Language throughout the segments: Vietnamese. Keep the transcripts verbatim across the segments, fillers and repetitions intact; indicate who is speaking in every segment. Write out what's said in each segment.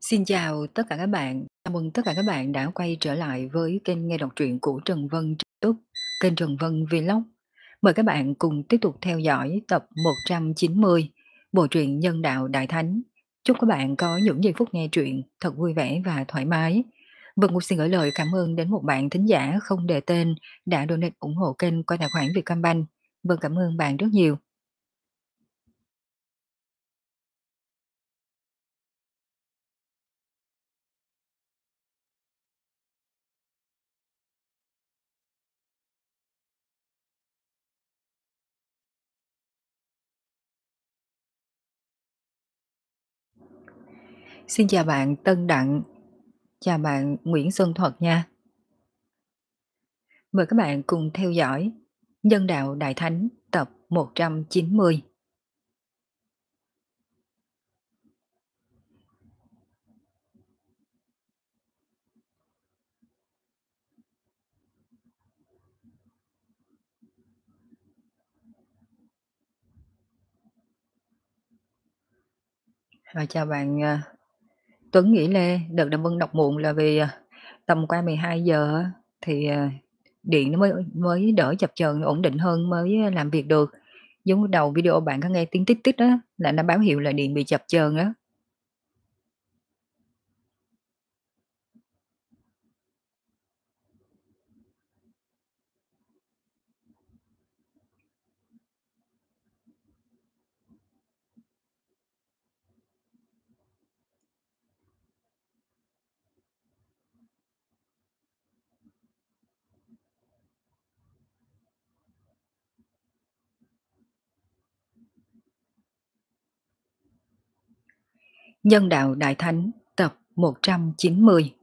Speaker 1: Xin chào tất cả các bạn, chào mừng tất cả các bạn đã quay trở lại với kênh nghe đọc truyện của Trần Vân trên YouTube, kênh Trần Vân Vlog. Mời các bạn cùng tiếp tục theo dõi tập một trăm chín mươi bộ truyện Nhân đạo Đại Thánh. Chúc các bạn có những giây phút nghe truyện thật vui vẻ và thoải mái. Vân cũng xin gửi lời cảm ơn đến một bạn thính giả không đề tên đã donate ủng hộ kênh qua tài khoản Vietcombank. Vân cảm ơn bạn rất nhiều. Xin chào bạn Tân Đặng, chào bạn Nguyễn Xuân Thuật nha. Mời các bạn cùng theo dõi Nhân đạo Đại Thánh tập một trăm chín mươi. Rồi chào bạn à, Tuấn Nghĩa Lê, đợt Đàm Vân đọc muộn là vì à, tầm qua mười hai giờ á, thì à, điện nó mới mới đỡ chập chờn ổn định hơn mới làm việc được. Giống lúc đầu video bạn có nghe tiếng tít tít á là nó báo hiệu là điện bị chập chờn á. Nhân đạo Đại Thánh tập một trăm chín mươi.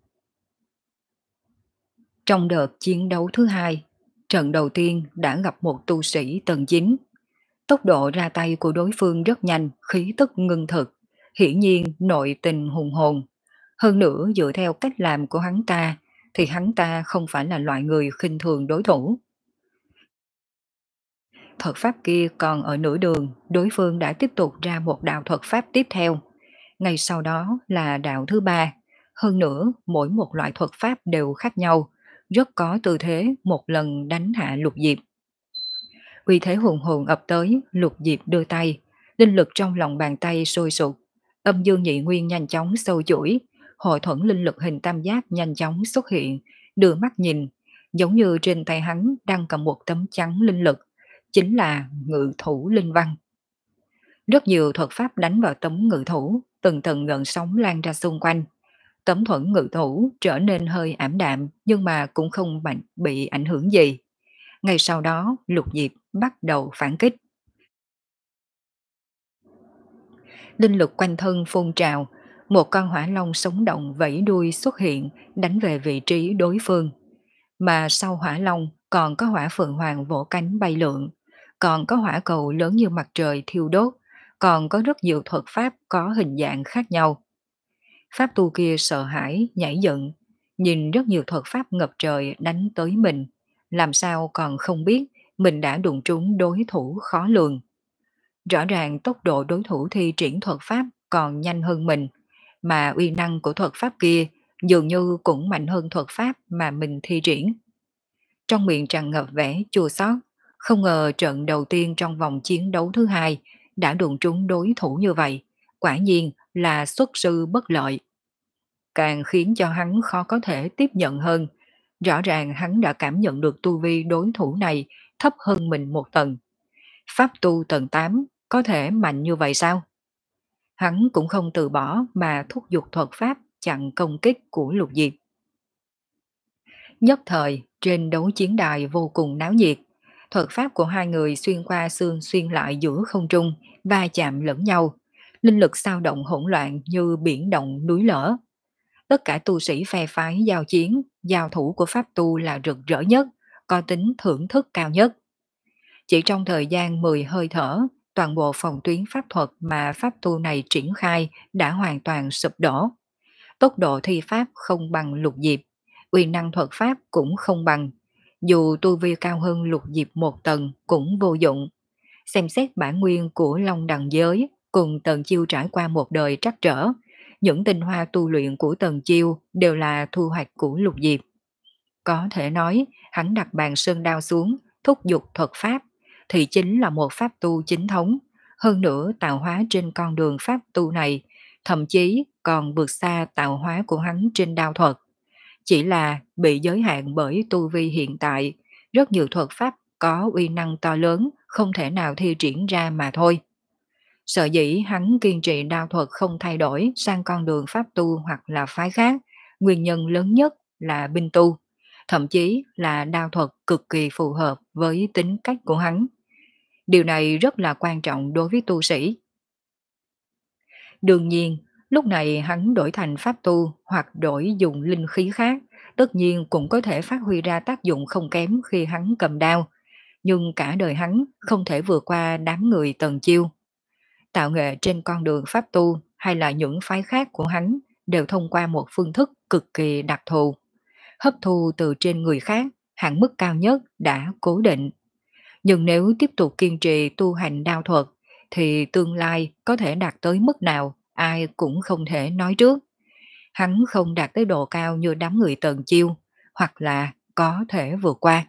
Speaker 1: Trong đợt chiến đấu thứ hai, trận đầu tiên đã gặp một tu sĩ tầng chín. Tốc độ ra tay của đối phương rất nhanh, khí tức ngưng thực, hiển nhiên nội tình hùng hồn. Hơn nữa dựa theo cách làm của hắn ta, thì hắn ta không phải là loại người khinh thường đối thủ. Thuật pháp kia còn ở nửa đường, đối phương đã tiếp tục ra một đạo thuật pháp tiếp theo. Ngay sau đó là đạo thứ ba. Hơn nữa, mỗi một loại thuật pháp đều khác nhau, rất có tư thế một lần đánh hạ Lục Diệp. Uy thế hùng hồn ập tới, Lục Diệp đưa tay, linh lực trong lòng bàn tay sôi sục, âm dương nhị nguyên nhanh chóng sâu chuỗi, hội thuẫn linh lực hình tam giác nhanh chóng xuất hiện, đưa mắt nhìn, giống như trên tay hắn đang cầm một tấm trắng linh lực, chính là ngự thủ linh văn. Rất nhiều thuật pháp đánh vào tấm ngự thủ, từng tầng gợn sóng lan ra xung quanh. Tấm thuẫn ngự thủ trở nên hơi ảm đạm nhưng mà cũng không bệnh bị ảnh hưởng gì. Ngay sau đó, Lục Diệp bắt đầu phản kích. Linh lực quanh thân phun trào, một con hỏa long sống động vẫy đuôi xuất hiện, đánh về vị trí đối phương. Mà sau hỏa long còn có hỏa phượng hoàng vỗ cánh bay lượn, còn có hỏa cầu lớn như mặt trời thiêu đốt, còn có rất nhiều thuật pháp có hình dạng khác nhau. Pháp tu kia sợ hãi, nhảy dựng, nhìn rất nhiều thuật pháp ngập trời đánh tới mình, làm sao còn không biết mình đã đụng trúng đối thủ khó lường. Rõ ràng tốc độ đối thủ thi triển thuật pháp còn nhanh hơn mình, mà uy năng của thuật pháp kia dường như cũng mạnh hơn thuật pháp mà mình thi triển. Trong miệng tràn ngập vẻ chua xót, không ngờ trận đầu tiên trong vòng chiến đấu thứ hai đã đụng trúng đối thủ như vậy, quả nhiên là xuất sư bất lợi. Càng khiến cho hắn khó có thể tiếp nhận hơn, rõ ràng hắn đã cảm nhận được tu vi đối thủ này thấp hơn mình một tầng. Pháp tu tầng tám có thể mạnh như vậy sao? Hắn cũng không từ bỏ mà thúc giục thuật pháp chặn công kích của Lục Diệp. Nhất thời, trên đấu chiến đài vô cùng náo nhiệt. Thuật pháp của hai người xuyên qua xương xuyên lại giữa không trung, va chạm lẫn nhau. Linh lực sao động hỗn loạn như biển động núi lở. Tất cả tu sĩ phe phái giao chiến, giao thủ của pháp tu là rực rỡ nhất, có tính thưởng thức cao nhất. Chỉ trong thời gian mười hơi thở, toàn bộ phòng tuyến pháp thuật mà pháp tu này triển khai đã hoàn toàn sụp đổ. Tốc độ thi pháp không bằng Lục Diệp, uy năng thuật pháp cũng không bằng. Dù tu vi cao hơn Lục Diệp một tầng cũng vô dụng. Xem xét bản nguyên của Long Đằng giới cùng Tần Chiêu trải qua một đời trắc trở, Những tinh hoa tu luyện của Tần Chiêu đều là thu hoạch của Lục Diệp. Có thể nói, hắn đặt bàn sơn đao xuống, thúc giục thuật pháp, thì chính là một pháp tu chính thống. Hơn nữa tạo hóa trên con đường pháp tu này, thậm chí còn vượt xa tạo hóa của hắn trên đao thuật. Chỉ là bị giới hạn bởi tu vi hiện tại, rất nhiều thuật pháp có uy năng to lớn không thể nào thi triển ra mà thôi. Sở dĩ hắn kiên trì đao thuật không thay đổi sang con đường pháp tu hoặc là phái khác, nguyên nhân lớn nhất là binh tu, thậm chí là đao thuật cực kỳ phù hợp với tính cách của hắn. Điều này rất là quan trọng đối với tu sĩ. Đương nhiên, lúc này hắn đổi thành pháp tu hoặc đổi dùng linh khí khác, tất nhiên cũng có thể phát huy ra tác dụng không kém khi hắn cầm đao, nhưng cả đời hắn không thể vượt qua đám người Tần Chiêu. Tạo nghệ trên con đường pháp tu hay là những phái khác của hắn đều thông qua một phương thức cực kỳ đặc thù. Hấp thu từ trên người khác, hạn mức cao nhất đã cố định. Nhưng nếu tiếp tục kiên trì tu hành đao thuật, thì tương lai có thể đạt tới mức nào ai cũng không thể nói trước. Hắn không đạt tới độ cao như đám người Tần Chiêu, hoặc là có thể vượt qua.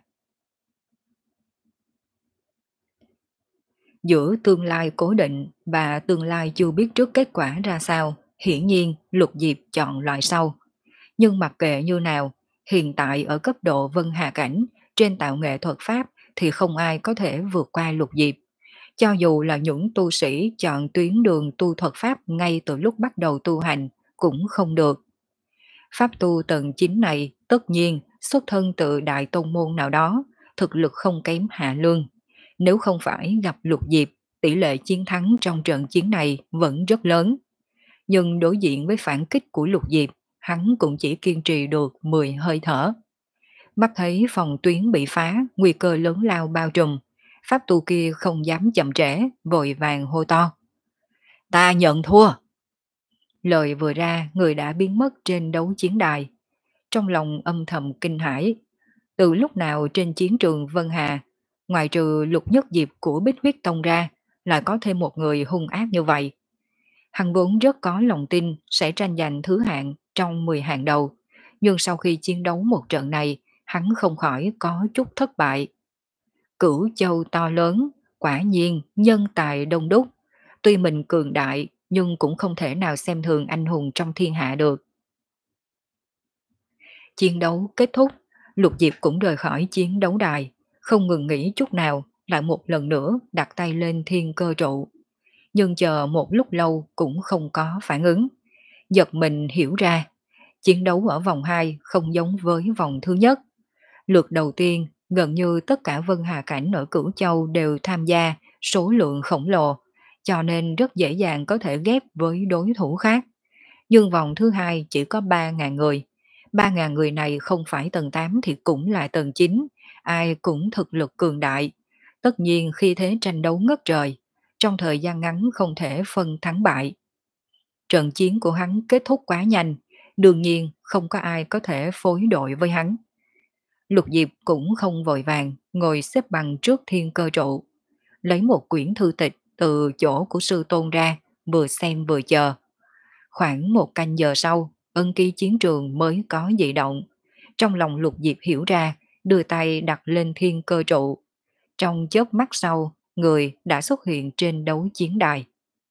Speaker 1: Giữa tương lai cố định và tương lai chưa biết trước kết quả ra sao, hiển nhiên Lục Diệp chọn loại sau. Nhưng mặc kệ như nào, hiện tại ở cấp độ Vân Hà Cảnh, trên tạo nghệ thuật pháp thì không ai có thể vượt qua Lục Diệp. Cho dù là những tu sĩ chọn tuyến đường tu thuật pháp ngay từ lúc bắt đầu tu hành, cũng không được. Pháp tu tầng chín này tất nhiên xuất thân từ đại tôn môn nào đó, thực lực không kém Hạ Lương. Nếu không phải gặp Lục Diệp, tỷ lệ chiến thắng trong trận chiến này vẫn rất lớn. Nhưng đối diện với phản kích của Lục Diệp, hắn cũng chỉ kiên trì được mười hơi thở. Mắt thấy phòng tuyến bị phá, nguy cơ lớn lao bao trùm. Pháp tu kia không dám chậm trễ, vội vàng hô to. Ta nhận thua! Lời vừa ra, người đã biến mất trên đấu chiến đài. Trong lòng âm thầm kinh hãi. Từ lúc nào trên chiến trường Vân Hà, ngoài trừ Lục Nhất Diệp của Bích Huyết Tông ra, lại có thêm một người hung ác như vậy. Hắn vốn rất có lòng tin sẽ tranh giành thứ hạng trong mười hạng đầu, nhưng sau khi chiến đấu một trận này, hắn không khỏi có chút thất bại. Cửu châu to lớn, quả nhiên nhân tài đông đúc, tuy mình cường đại nhưng cũng không thể nào xem thường anh hùng trong thiên hạ được. Chiến đấu kết thúc, Lục Diệp cũng rời khỏi chiến đấu đài, không ngừng nghỉ chút nào, lại một lần nữa đặt tay lên thiên cơ trụ. Nhưng chờ một lúc lâu cũng không có phản ứng. Giật mình hiểu ra, chiến đấu ở vòng hai không giống với vòng thứ nhất. Lượt đầu tiên, gần như tất cả Vân Hà Cảnh ở Cửu Châu đều tham gia, số lượng khổng lồ, cho nên rất dễ dàng có thể ghép với đối thủ khác. Nhưng vòng thứ hai chỉ có ba nghìn người. ba nghìn người này không phải tầng tám thì cũng là tầng chín, ai cũng thực lực cường đại. Tất nhiên khi thế tranh đấu ngất trời, trong thời gian ngắn không thể phân thắng bại. Trận chiến của hắn kết thúc quá nhanh, đương nhiên không có ai có thể phối đội với hắn. Lục Diệp cũng không vội vàng, ngồi xếp bằng trước thiên cơ trụ, lấy một quyển thư tịch từ chỗ của sư tôn ra, vừa xem vừa chờ. Khoảng một canh giờ sau, ân ký chiến trường mới có dị động. Trong lòng Lục Diệp hiểu ra, đưa tay đặt lên thiên cơ trụ. Trong chớp mắt sau, người đã xuất hiện trên đấu chiến đài.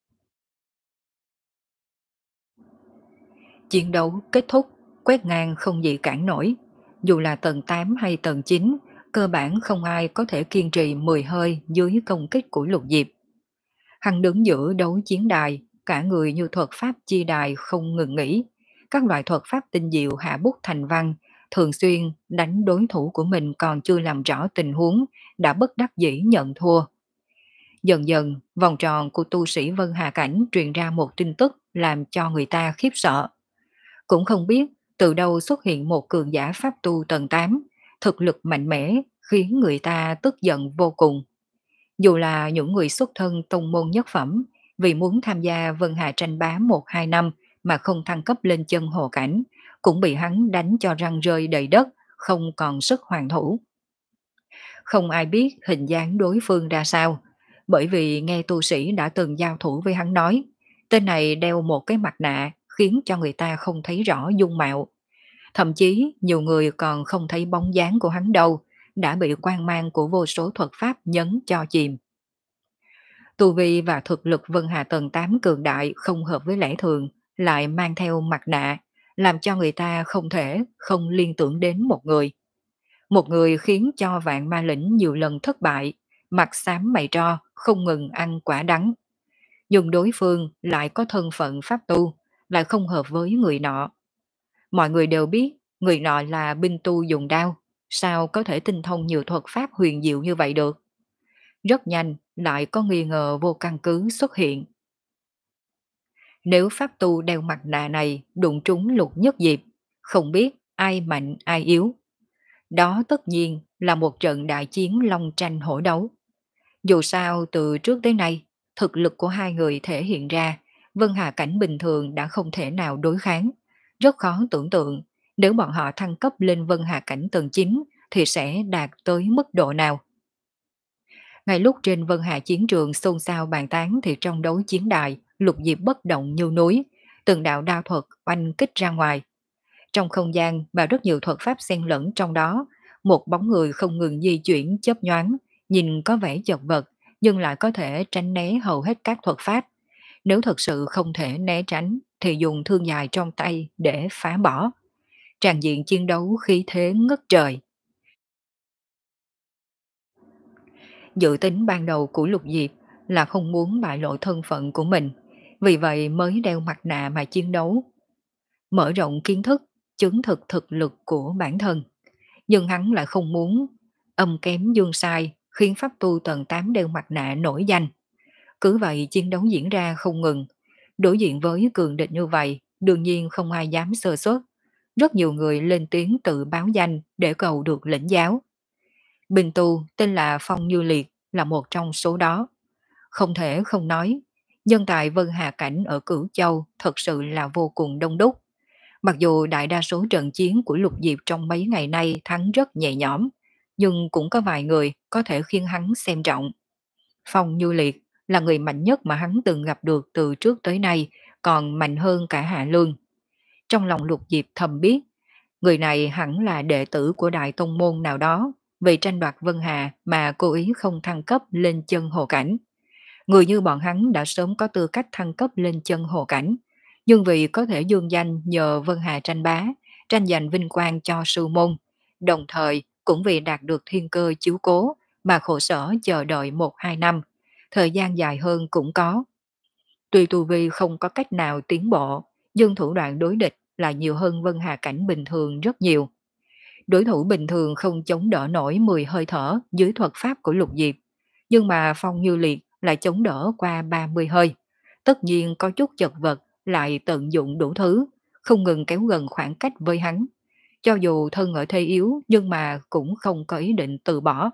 Speaker 1: Chiến đấu kết thúc, quét ngang không gì cản nổi. Dù là tầng tám hay tầng chín, cơ bản không ai có thể kiên trì mười hơi dưới công kích của Lục Diệp. Hắn đứng giữa đấu chiến đài, cả người như thuật pháp chi đài không ngừng nghỉ. Các loại thuật pháp tinh diệu hạ bút thành văn, thường xuyên đánh đối thủ của mình còn chưa làm rõ tình huống, đã bất đắc dĩ nhận thua. Dần dần, vòng tròn của tu sĩ Vân Hà Cảnh truyền ra một tin tức làm cho người ta khiếp sợ. Cũng không biết từ đâu xuất hiện một cường giả pháp tu tầng tám, thực lực mạnh mẽ khiến người ta tức giận vô cùng. Dù là những người xuất thân tông môn nhất phẩm, vì muốn tham gia Vân Hà tranh bá một hai năm mà không thăng cấp lên chân hồ cảnh, cũng bị hắn đánh cho răng rơi đầy đất, không còn sức hoàn thủ. Không ai biết hình dáng đối phương ra sao, bởi vì nghe tu sĩ đã từng giao thủ với hắn nói, tên này đeo một cái mặt nạ, khiến cho người ta không thấy rõ dung mạo. Thậm chí nhiều người còn không thấy bóng dáng của hắn đâu, đã bị quang mang của vô số thuật pháp nhấn cho chìm. Tu vi và thực lực Vân Hà tầng tám cường đại không hợp với lẽ thường, lại mang theo mặt nạ, làm cho người ta không thể không liên tưởng đến một người. Một người khiến cho vạn ma lĩnh nhiều lần thất bại, mặt xám mày tro, không ngừng ăn quả đắng. Nhưng đối phương lại có thân phận pháp tu, lại không hợp với người nọ. Mọi người đều biết người nọ là binh tu dùng đao, sao có thể tinh thông nhiều thuật pháp huyền diệu như vậy được. Rất nhanh lại có nghi ngờ vô căn cứ xuất hiện. Nếu pháp tu đeo mặt nạ này đụng trúng Lục Nhất Diệp, không biết ai mạnh ai yếu. Đó tất nhiên là một trận đại chiến long tranh hổ đấu. Dù sao từ trước tới nay, thực lực của hai người thể hiện ra, Vân Hà cảnh bình thường đã không thể nào đối kháng. Rất khó tưởng tượng, nếu bọn họ thăng cấp lên Vân Hà cảnh tầng chín thì sẽ đạt tới mức độ nào. Ngay lúc trên Vân Hà chiến trường xôn xao bàn tán thì trong đấu chiến đài, Lục Diệp bất động như núi, từng đạo đao thuật oanh kích ra ngoài. Trong không gian và rất nhiều thuật pháp xen lẫn trong đó, một bóng người không ngừng di chuyển chớp nhoáng, nhìn có vẻ chật vật, nhưng lại có thể tránh né hầu hết các thuật pháp. Nếu thật sự không thể né tránh, thì dùng thương dài trong tay để phá bỏ. Tràn diện chiến đấu khí thế ngất trời. Dự tính ban đầu của Lục Diệp là không muốn bại lộ thân phận của mình, vì vậy mới đeo mặt nạ mà chiến đấu. Mở rộng kiến thức, chứng thực thực lực của bản thân. Nhưng hắn lại không muốn âm kém dương sai khiến pháp tu tầng tám đeo mặt nạ nổi danh. Cứ vậy chiến đấu diễn ra không ngừng. Đối diện với cường địch như vậy, đương nhiên không ai dám sơ suất. Rất nhiều người lên tiếng tự báo danh để cầu được lĩnh giáo. Bình tu tên là Phong Như Liệt là một trong số đó. Không thể không nói, dân tài Vân Hà Cảnh ở Cửu Châu thật sự là vô cùng đông đúc. Mặc dù đại đa số trận chiến của Lục Diệp trong mấy ngày nay thắng rất nhẹ nhõm, nhưng cũng có vài người có thể khiến hắn xem trọng. Phong Như Liệt là người mạnh nhất mà hắn từng gặp được từ trước tới nay, còn mạnh hơn cả Hạ Lương. Trong lòng Lục Diệp thầm biết, người này hẳn là đệ tử của đại tông môn nào đó, vì tranh đoạt Vân Hà mà cố ý không thăng cấp lên chân hồ cảnh. Người như bọn hắn đã sớm có tư cách thăng cấp lên chân hồ cảnh, nhưng vì có thể dương danh nhờ Vân Hà tranh bá, tranh giành vinh quang cho sư môn, đồng thời cũng vì đạt được thiên cơ chiếu cố mà khổ sở chờ đợi một hai năm, thời gian dài hơn cũng có. Tuy tu vi không có cách nào tiến bộ, nhưng thủ đoạn đối địch là nhiều hơn Vân Hà cảnh bình thường rất nhiều. Đối thủ bình thường không chống đỡ nổi mười hơi thở dưới thuật pháp của Lục Diệp, nhưng mà Phong Như Liệt lại chống đỡ qua ba mươi hơi. Tất nhiên có chút chật vật, lại tận dụng đủ thứ, không ngừng kéo gần khoảng cách với hắn. Cho dù thân ở thế yếu nhưng mà cũng không có ý định từ bỏ.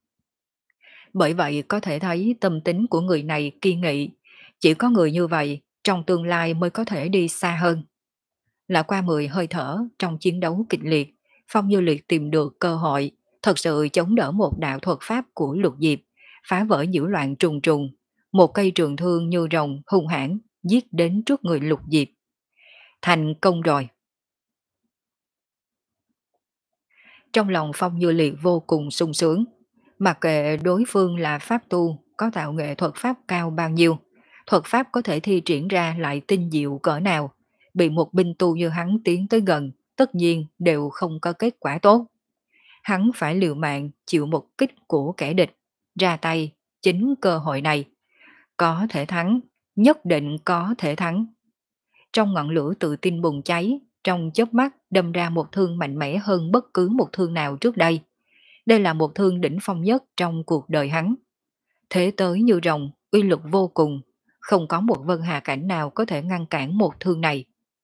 Speaker 1: Bởi vậy có thể thấy tâm tính của người này kiên nghị. Chỉ có người như vậy, trong tương lai mới có thể đi xa hơn. Là qua mười hơi thở trong chiến đấu kịch liệt, Phong Như Liệt tìm được cơ hội, thật sự chống đỡ một đạo thuật pháp của Lục Diệp, phá vỡ nhiễu loạn trùng trùng, một cây trường thương như rồng hung hãn giết đến trước người Lục Diệp. Thành công rồi. Trong lòng Phong Như Liệt vô cùng sung sướng, mặc kệ đối phương là pháp tu, có tạo nghệ thuật pháp cao bao nhiêu, thuật pháp có thể thi triển ra lại tinh diệu cỡ nào, bị một binh tu như hắn tiến tới gần, tất nhiên đều không có kết quả tốt. Hắn phải liều mạng chịu một kích của kẻ địch, ra tay, chính cơ hội này. Có thể thắng, nhất định có thể thắng. Trong ngọn lửa tự tin bùng cháy, trong chớp mắt đâm ra một thương mạnh mẽ hơn bất cứ một thương nào trước đây. Đây là một thương đỉnh phong nhất trong cuộc đời hắn. Thế tới như rồng, uy lực vô cùng, không có một Vân Hà cảnh nào có thể ngăn cản một thương này.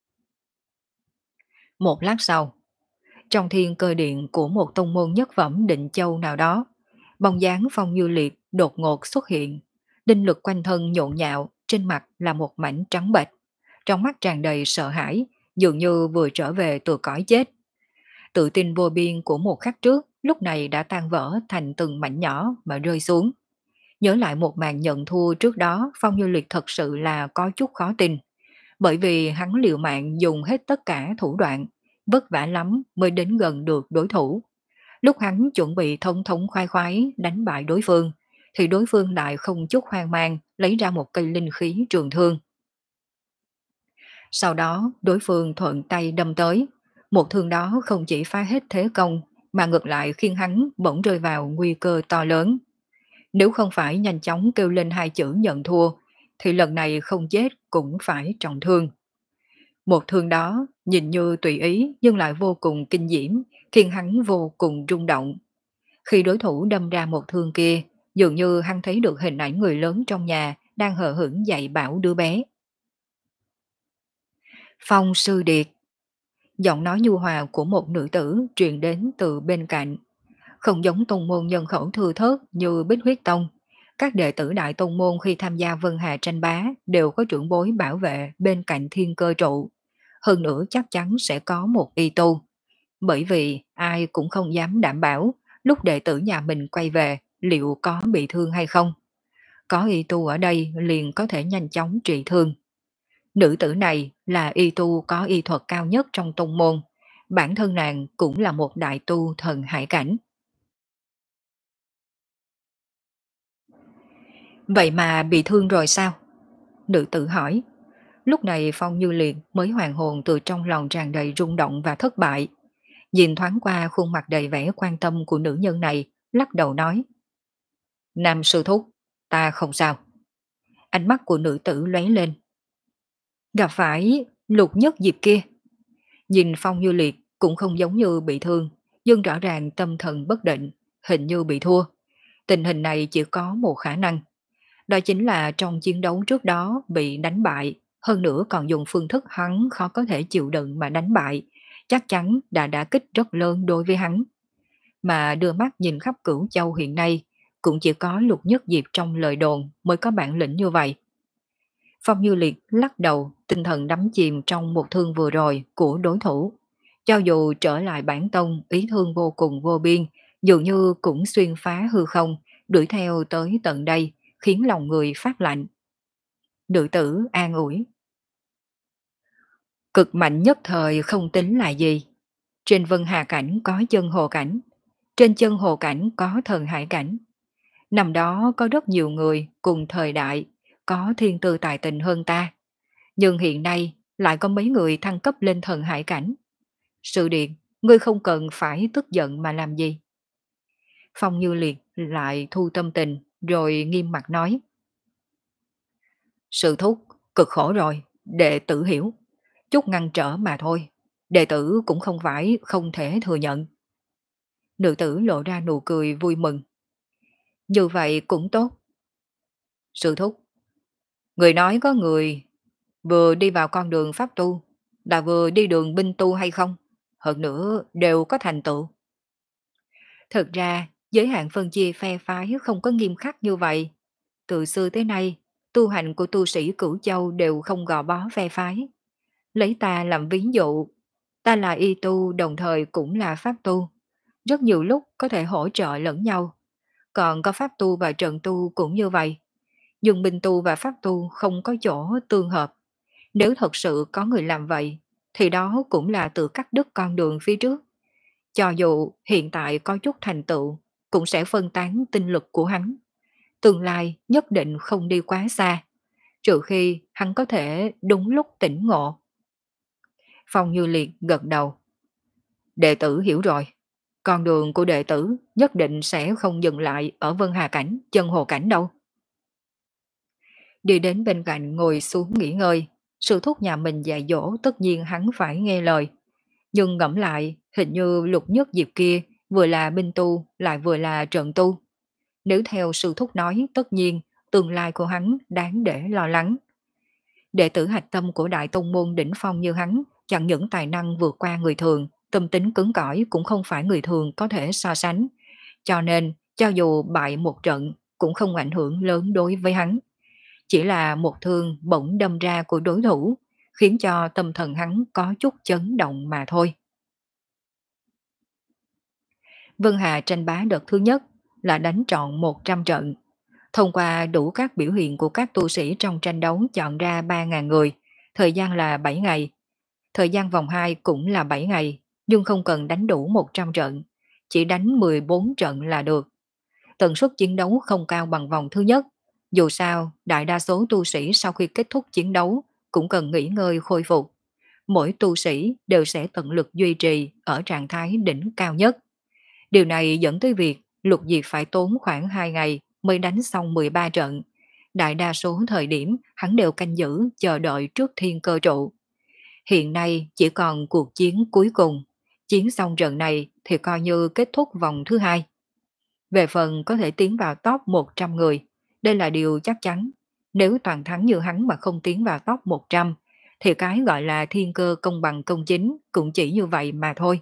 Speaker 1: Một lát sau, trong thiên cơ điện của một tông môn nhất phẩm Định Châu nào đó, bóng dáng Phong Như Liệt đột ngột xuất hiện, đinh lực quanh thân nhộn nhạo, trên mặt là một mảnh trắng bệch, trong mắt tràn đầy sợ hãi, dường như vừa trở về từ cõi chết. Tự tin vô biên của một khắc trước, lúc này đã tan vỡ thành từng mảnh nhỏ mà rơi xuống. Nhớ lại một màn nhận thua trước đó, Phong Như Liệt thật sự là có chút khó tin. bởi vì hắn liều mạng dùng hết tất cả thủ đoạn, vất vả lắm mới đến gần được đối thủ. Lúc hắn chuẩn bị thông thống khoái khoái đánh bại đối phương, thì đối phương lại không chút hoang mang lấy ra một cây linh khí trường thương. Sau đó đối phương thuận tay đâm tới, một thương đó không chỉ phá hết thế công mà ngược lại khiến hắn bỗng rơi vào nguy cơ to lớn. Nếu không phải nhanh chóng kêu lên hai chữ nhận thua, thì lần này không chết cũng phải trọng thương. Một thương đó nhìn như tùy ý nhưng lại vô cùng kinh diễm, khiến hắn vô cùng rung động. Khi đối thủ đâm ra một thương kia, dường như hắn thấy được hình ảnh người lớn trong nhà đang hờ hững dạy bảo đứa bé. Phong sư điệt, giọng nói nhu hòa của một nữ tử truyền đến từ bên cạnh. Không giống tông môn nhân khẩu thừa thớt như Bích Huyết Tông. Các đệ tử đại tông môn khi tham gia Vân Hà tranh bá đều có trưởng bối bảo vệ bên cạnh thiên cơ trụ. Hơn nữa chắc chắn sẽ có một y tu. Bởi vì ai cũng không dám đảm bảo lúc đệ tử nhà mình quay về liệu có bị thương hay không. Có y tu ở đây liền có thể nhanh chóng trị thương. Nữ tử này là y tu có y thuật cao nhất trong tông môn. Bản thân nàng cũng là một đại tu thần hải cảnh. Vậy mà bị thương rồi sao? Nữ tử hỏi. Lúc này Phong Như Liệt mới hoàn hồn từ trong lòng tràn đầy rung động và thất bại. Nhìn thoáng qua khuôn mặt đầy vẻ quan tâm của nữ nhân này, lắc đầu nói. Nam sư thúc, ta không sao. Ánh mắt của nữ tử lóe lên. Gặp phải Lục Nhất Diệp kia. Nhìn Phong Như Liệt cũng không giống như bị thương, nhưng rõ ràng tâm thần bất định, hình như bị thua. Tình hình này chỉ có một khả năng. Đó chính là trong chiến đấu trước đó bị đánh bại, hơn nữa còn dùng phương thức hắn khó có thể chịu đựng mà đánh bại, chắc chắn đã đả kích rất lớn đối với hắn. Mà đưa mắt nhìn khắp Cửu Châu hiện nay, cũng chỉ có Lục Nhất Diệp trong lời đồn mới có bản lĩnh như vậy. Phong Như Liệt lắc đầu, tinh thần đắm chìm trong một thương vừa rồi của đối thủ. Cho dù trở lại bản tông, ý thương vô cùng vô biên, dường như cũng xuyên phá hư không, đuổi theo tới tận đây, khiến lòng người phát lạnh. Nữ tử an ủi. Cực mạnh nhất thời không tính là gì. Trên Vân Hà Cảnh có chân hồ cảnh, trên chân hồ cảnh có thần hải cảnh. Năm đó có rất nhiều người cùng thời đại, có thiên tư tài tình hơn ta. Nhưng hiện nay lại có mấy người thăng cấp lên thần hải cảnh. Sự điện, ngươi không cần phải tức giận mà làm gì. Phong Như Liệt lại thu tâm tình, rồi nghiêm mặt nói. Sự thúc, cực khổ rồi, đệ tử hiểu. Chút ngăn trở mà thôi, đệ tử cũng không phải không thể thừa nhận. Nữ tử lộ ra nụ cười vui mừng. Như vậy cũng tốt. Sự thúc, người nói có người vừa đi vào con đường pháp tu, là vừa đi đường binh tu hay không? Hơn nữa đều có thành tựu. Thực ra, giới hạn phân chia phe phái không có nghiêm khắc như vậy. Từ xưa tới nay, tu hành của tu sĩ Cửu Châu đều không gò bó phe phái. Lấy ta làm ví dụ, ta là y tu đồng thời cũng là pháp tu. Rất nhiều lúc có thể hỗ trợ lẫn nhau. Còn có pháp tu và trận tu cũng như vậy. Nhưng binh tu và pháp tu không có chỗ tương hợp. Nếu thật sự có người làm vậy, thì đó cũng là tự cắt đứt con đường phía trước. Cho dù hiện tại có chút thành tựu, cũng sẽ phân tán tinh lực của hắn. Tương lai nhất định không đi quá xa, trừ khi hắn có thể đúng lúc tỉnh ngộ. Phong Như Liệt gật đầu. Đệ tử hiểu rồi. Con đường của đệ tử nhất định sẽ không dừng lại ở Vân Hà Cảnh, chân hồ cảnh đâu. Đi đến bên cạnh ngồi xuống nghỉ ngơi. Sư thúc nhà mình dạy dỗ tất nhiên hắn phải nghe lời. Nhưng ngẫm lại, hình như Lục Nhất Diệp kia vừa là binh tu lại vừa là trận tu. Nếu theo sư thúc nói, tất nhiên tương lai của hắn đáng để lo lắng. Đệ tử hạch tâm của Đại Tông Môn đỉnh phong như hắn, chẳng những tài năng vượt qua người thường, tâm tính cứng cỏi cũng không phải người thường có thể so sánh. Cho nên, cho dù bại một trận, cũng không ảnh hưởng lớn đối với hắn. Chỉ là một thương bỗng đâm ra của đối thủ, khiến cho tâm thần hắn có chút chấn động mà thôi. Vân Hà tranh bá đợt thứ nhất là đánh trọn một trăm trận. Thông qua đủ các biểu hiện của các tu sĩ trong tranh đấu chọn ra ba nghìn người, thời gian là bảy ngày. Thời gian vòng hai cũng là bảy ngày, nhưng không cần đánh đủ một trăm trận, chỉ đánh mười bốn trận là được. Tần suất chiến đấu không cao bằng vòng thứ nhất. Dù sao, đại đa số tu sĩ sau khi kết thúc chiến đấu cũng cần nghỉ ngơi khôi phục. Mỗi tu sĩ đều sẽ tận lực duy trì ở trạng thái đỉnh cao nhất. Điều này dẫn tới việc Lục Diệp phải tốn khoảng hai ngày mới đánh xong mười ba trận. Đại đa số thời điểm hắn đều canh giữ chờ đợi trước thiên cơ trụ. Hiện nay chỉ còn cuộc chiến cuối cùng. Chiến xong trận này thì coi như kết thúc vòng thứ hai. Về phần có thể tiến vào top một trăm người, đây là điều chắc chắn. Nếu toàn thắng như hắn mà không tiến vào top một trăm, thì cái gọi là thiên cơ công bằng công chính cũng chỉ như vậy mà thôi.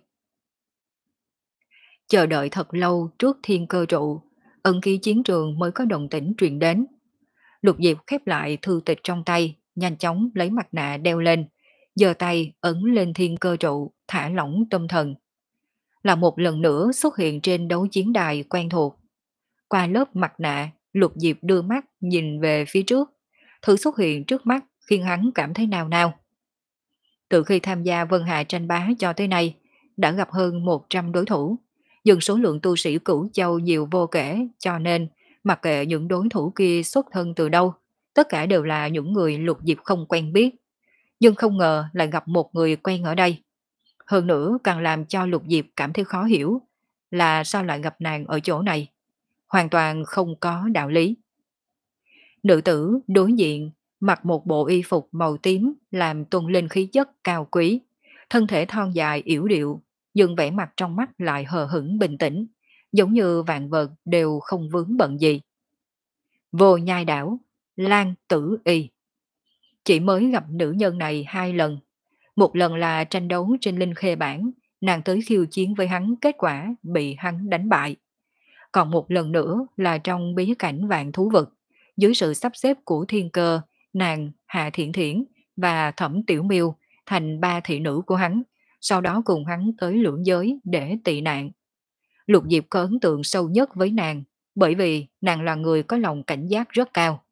Speaker 1: Chờ đợi thật lâu trước thiên cơ trụ, ân ký chiến trường mới có động tĩnh truyền đến. Lục Diệp khép lại thư tịch trong tay, nhanh chóng lấy mặt nạ đeo lên, giơ tay ấn lên thiên cơ trụ, thả lỏng tâm thần. Là một lần nữa xuất hiện trên đấu chiến đài quen thuộc. Qua lớp mặt nạ, Lục Diệp đưa mắt nhìn về phía trước. Thứ xuất hiện trước mắt khiến hắn cảm thấy nào nào. Từ khi tham gia Vân Hà tranh bá cho tới nay, đã gặp hơn một trăm đối thủ. Nhưng số lượng tu sĩ Cửu Châu nhiều vô kể, cho nên mặc kệ những đối thủ kia xuất thân từ đâu, tất cả đều là những người Lục Diệp không quen biết. Nhưng không ngờ lại gặp một người quen ở đây. Hơn nữa càng làm cho Lục Diệp cảm thấy khó hiểu là sao lại gặp nàng ở chỗ này. Hoàn toàn không có đạo lý. Nữ tử đối diện mặc một bộ y phục màu tím làm tôn lên khí chất cao quý, thân thể thon dài yểu điệu, nhưng vẻ mặt trong mắt lại hờ hững bình tĩnh, giống như vạn vật đều không vướng bận gì. Vô Nhai Đảo, Lan Tử Y. Chỉ mới gặp nữ nhân này hai lần. Một lần là tranh đấu trên Linh Khê Bản, nàng tới khiêu chiến với hắn, kết quả bị hắn đánh bại. Còn một lần nữa là trong bí cảnh vạn thú vực, dưới sự sắp xếp của thiên cơ, nàng, Hạ Thiển Thiển và Thẩm Tiểu Miêu thành ba thị nữ của hắn, sau đó cùng hắn tới lưỡng giới để tị nạn. Lục Diệp có ấn tượng sâu nhất với nàng, bởi vì nàng là người có lòng cảnh giác rất cao.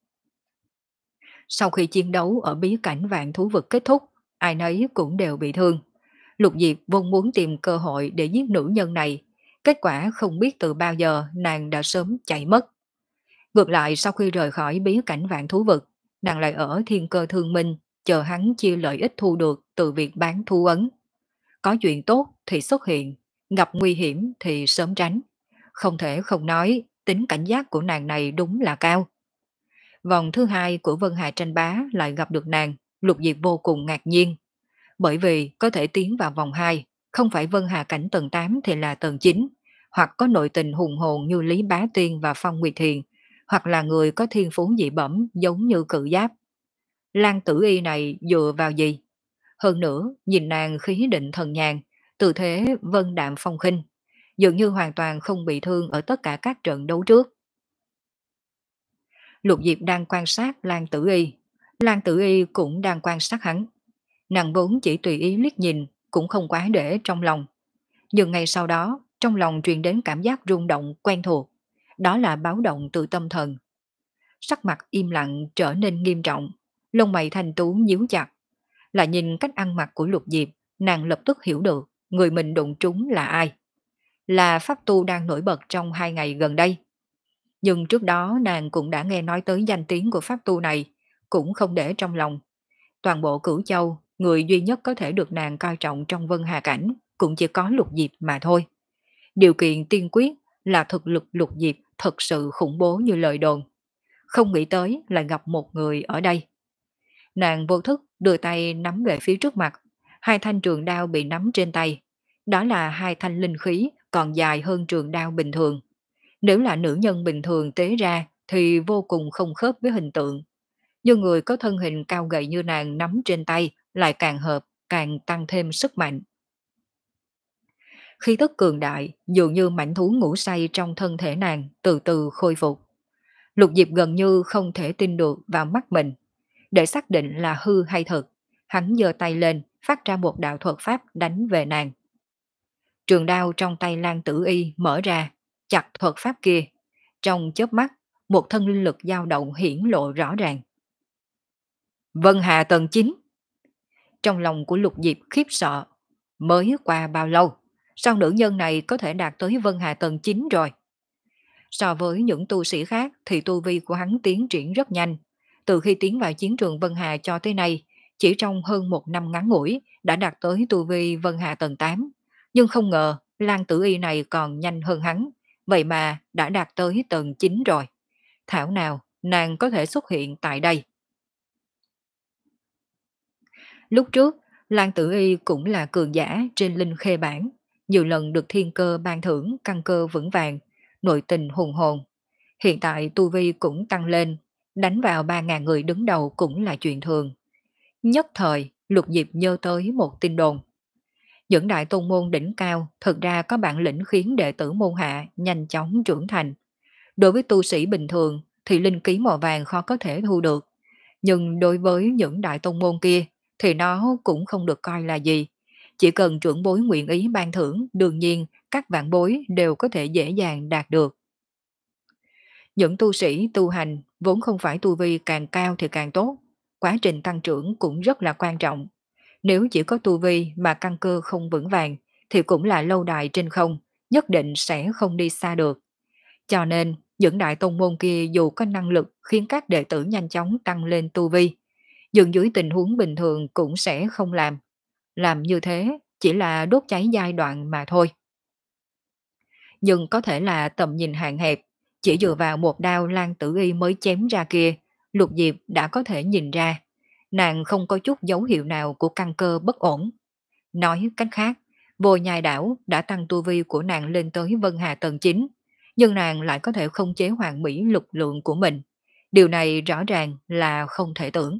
Speaker 1: Sau khi chiến đấu ở bí cảnh vạn thú vực kết thúc, ai nấy cũng đều bị thương. Lục Diệp vốn muốn tìm cơ hội để giết nữ nhân này, kết quả không biết từ bao giờ nàng đã sớm chạy mất. Ngược lại sau khi rời khỏi bí cảnh vạn thú vực, nàng lại ở thiên cơ thương minh, chờ hắn chia lợi ích thu được từ việc bán thu ấn. Có chuyện tốt thì xuất hiện, gặp nguy hiểm thì sớm tránh. Không thể không nói, tính cảnh giác của nàng này đúng là cao. Vòng thứ hai của Vân Hà tranh bá lại gặp được nàng, Lục Diệp vô cùng ngạc nhiên. Bởi vì có thể tiến vào vòng hai, không phải Vân Hà cảnh tầng tám thì là tầng chín, hoặc có nội tình hùng hồn như Lý Bá Tiên và Phong Nguyệt Thiền, hoặc là người có thiên phú dị bẩm giống như Cự Giáp. Lan Tử Y này dựa vào gì? Hơn nữa, nhìn nàng khí định thần nhàn, tư thế vân đạm phong khinh, dường như hoàn toàn không bị thương ở tất cả các trận đấu trước. Lục Diệp đang quan sát Lan Tử Y, Lan Tử Y cũng đang quan sát hắn. Nàng vốn chỉ tùy ý liếc nhìn, cũng không quá để trong lòng. Nhưng ngay sau đó, trong lòng truyền đến cảm giác rung động quen thuộc. Đó là báo động từ tâm thần. Sắc mặt im lặng trở nên nghiêm trọng, lông mày thanh tú nhíu chặt. Là nhìn cách ăn mặc của Lục Diệp, nàng lập tức hiểu được người mình đụng trúng là ai. Là pháp tu đang nổi bật trong hai ngày gần đây. Nhưng trước đó nàng cũng đã nghe nói tới danh tiếng của pháp tu này, cũng không để trong lòng. Toàn bộ Cửu Châu, người duy nhất có thể được nàng coi trọng trong Vân Hà Cảnh cũng chỉ có Lục Diệp mà thôi. Điều kiện tiên quyết là thực lực Lục Diệp thật sự khủng bố như lời đồn. Không nghĩ tới lại gặp một người ở đây. Nàng vô thức đưa tay nắm về phía trước mặt, hai thanh trường đao bị nắm trên tay. Đó là hai thanh linh khí còn dài hơn trường đao bình thường. Nếu là nữ nhân bình thường tế ra thì vô cùng không khớp với hình tượng. Nhưng người có thân hình cao gầy như nàng nắm trên tay lại càng hợp, càng tăng thêm sức mạnh. Khí tức cường đại, dường như mãnh thú ngủ say trong thân thể nàng, từ từ khôi phục. Lục Diệp gần như không thể tin được vào mắt mình. Để xác định là hư hay thật, hắn giơ tay lên, phát ra một đạo thuật pháp đánh về nàng. Trường đao trong tay Lan Tử Y mở ra, chặt thuật pháp kia. Trong chớp mắt, một thân linh lực dao động hiển lộ rõ ràng. Vân Hà tầng chín. Trong lòng của Lục Diệp khiếp sợ. Mới qua bao lâu? Sao nữ nhân này có thể đạt tới Vân Hà tầng chín rồi? So với những tu sĩ khác thì tu vi của hắn tiến triển rất nhanh. Từ khi tiến vào chiến trường Vân Hà cho tới nay, chỉ trong hơn một năm ngắn ngủi đã đạt tới tu vi Vân Hà tầng tám. Nhưng không ngờ Lan Tử Y này còn nhanh hơn hắn, vậy mà đã đạt tới tầng chín rồi. Thảo nào nàng có thể xuất hiện tại đây. Lúc trước, Lan Tử Y cũng là cường giả trên linh khê bản, nhiều lần được thiên cơ ban thưởng căn cơ vững vàng, nội tình hùng hồn. Hiện tại tu vi cũng tăng lên, đánh vào ba ngàn người đứng đầu cũng là chuyện thường. Nhất thời, Lục Diệp nhớ tới một tin đồn. Những đại tôn môn đỉnh cao thực ra có bản lĩnh khiến đệ tử môn hạ nhanh chóng trưởng thành. Đối với tu sĩ bình thường thì linh ký màu vàng khó có thể thu được. Nhưng đối với những đại tôn môn kia thì nó cũng không được coi là gì. Chỉ cần trưởng bối nguyện ý ban thưởng, đương nhiên các vạn bối đều có thể dễ dàng đạt được. Những tu sĩ tu hành vốn không phải tu vi càng cao thì càng tốt, quá trình tăng trưởng cũng rất là quan trọng. Nếu chỉ có tu vi mà căn cơ không vững vàng thì cũng là lâu đài trên không, nhất định sẽ không đi xa được. Cho nên, những đại tông môn kia dù có năng lực khiến các đệ tử nhanh chóng tăng lên tu vi, nhưng dưới tình huống bình thường cũng sẽ không làm. Làm như thế chỉ là đốt cháy giai đoạn mà thôi. Nhưng có thể là tầm nhìn hạn hẹp, chỉ dựa vào một đao Lan Tử Y mới chém ra kia, Lục Diệp đã có thể nhìn ra, nàng không có chút dấu hiệu nào của căn cơ bất ổn. Nói cách khác, Vô Nhai Đảo đã tăng tu vi của nàng lên tới Vân Hà tầng chín, nhưng nàng lại có thể không chế hoàn mỹ lực lượng của mình. Điều này rõ ràng là không thể tưởng.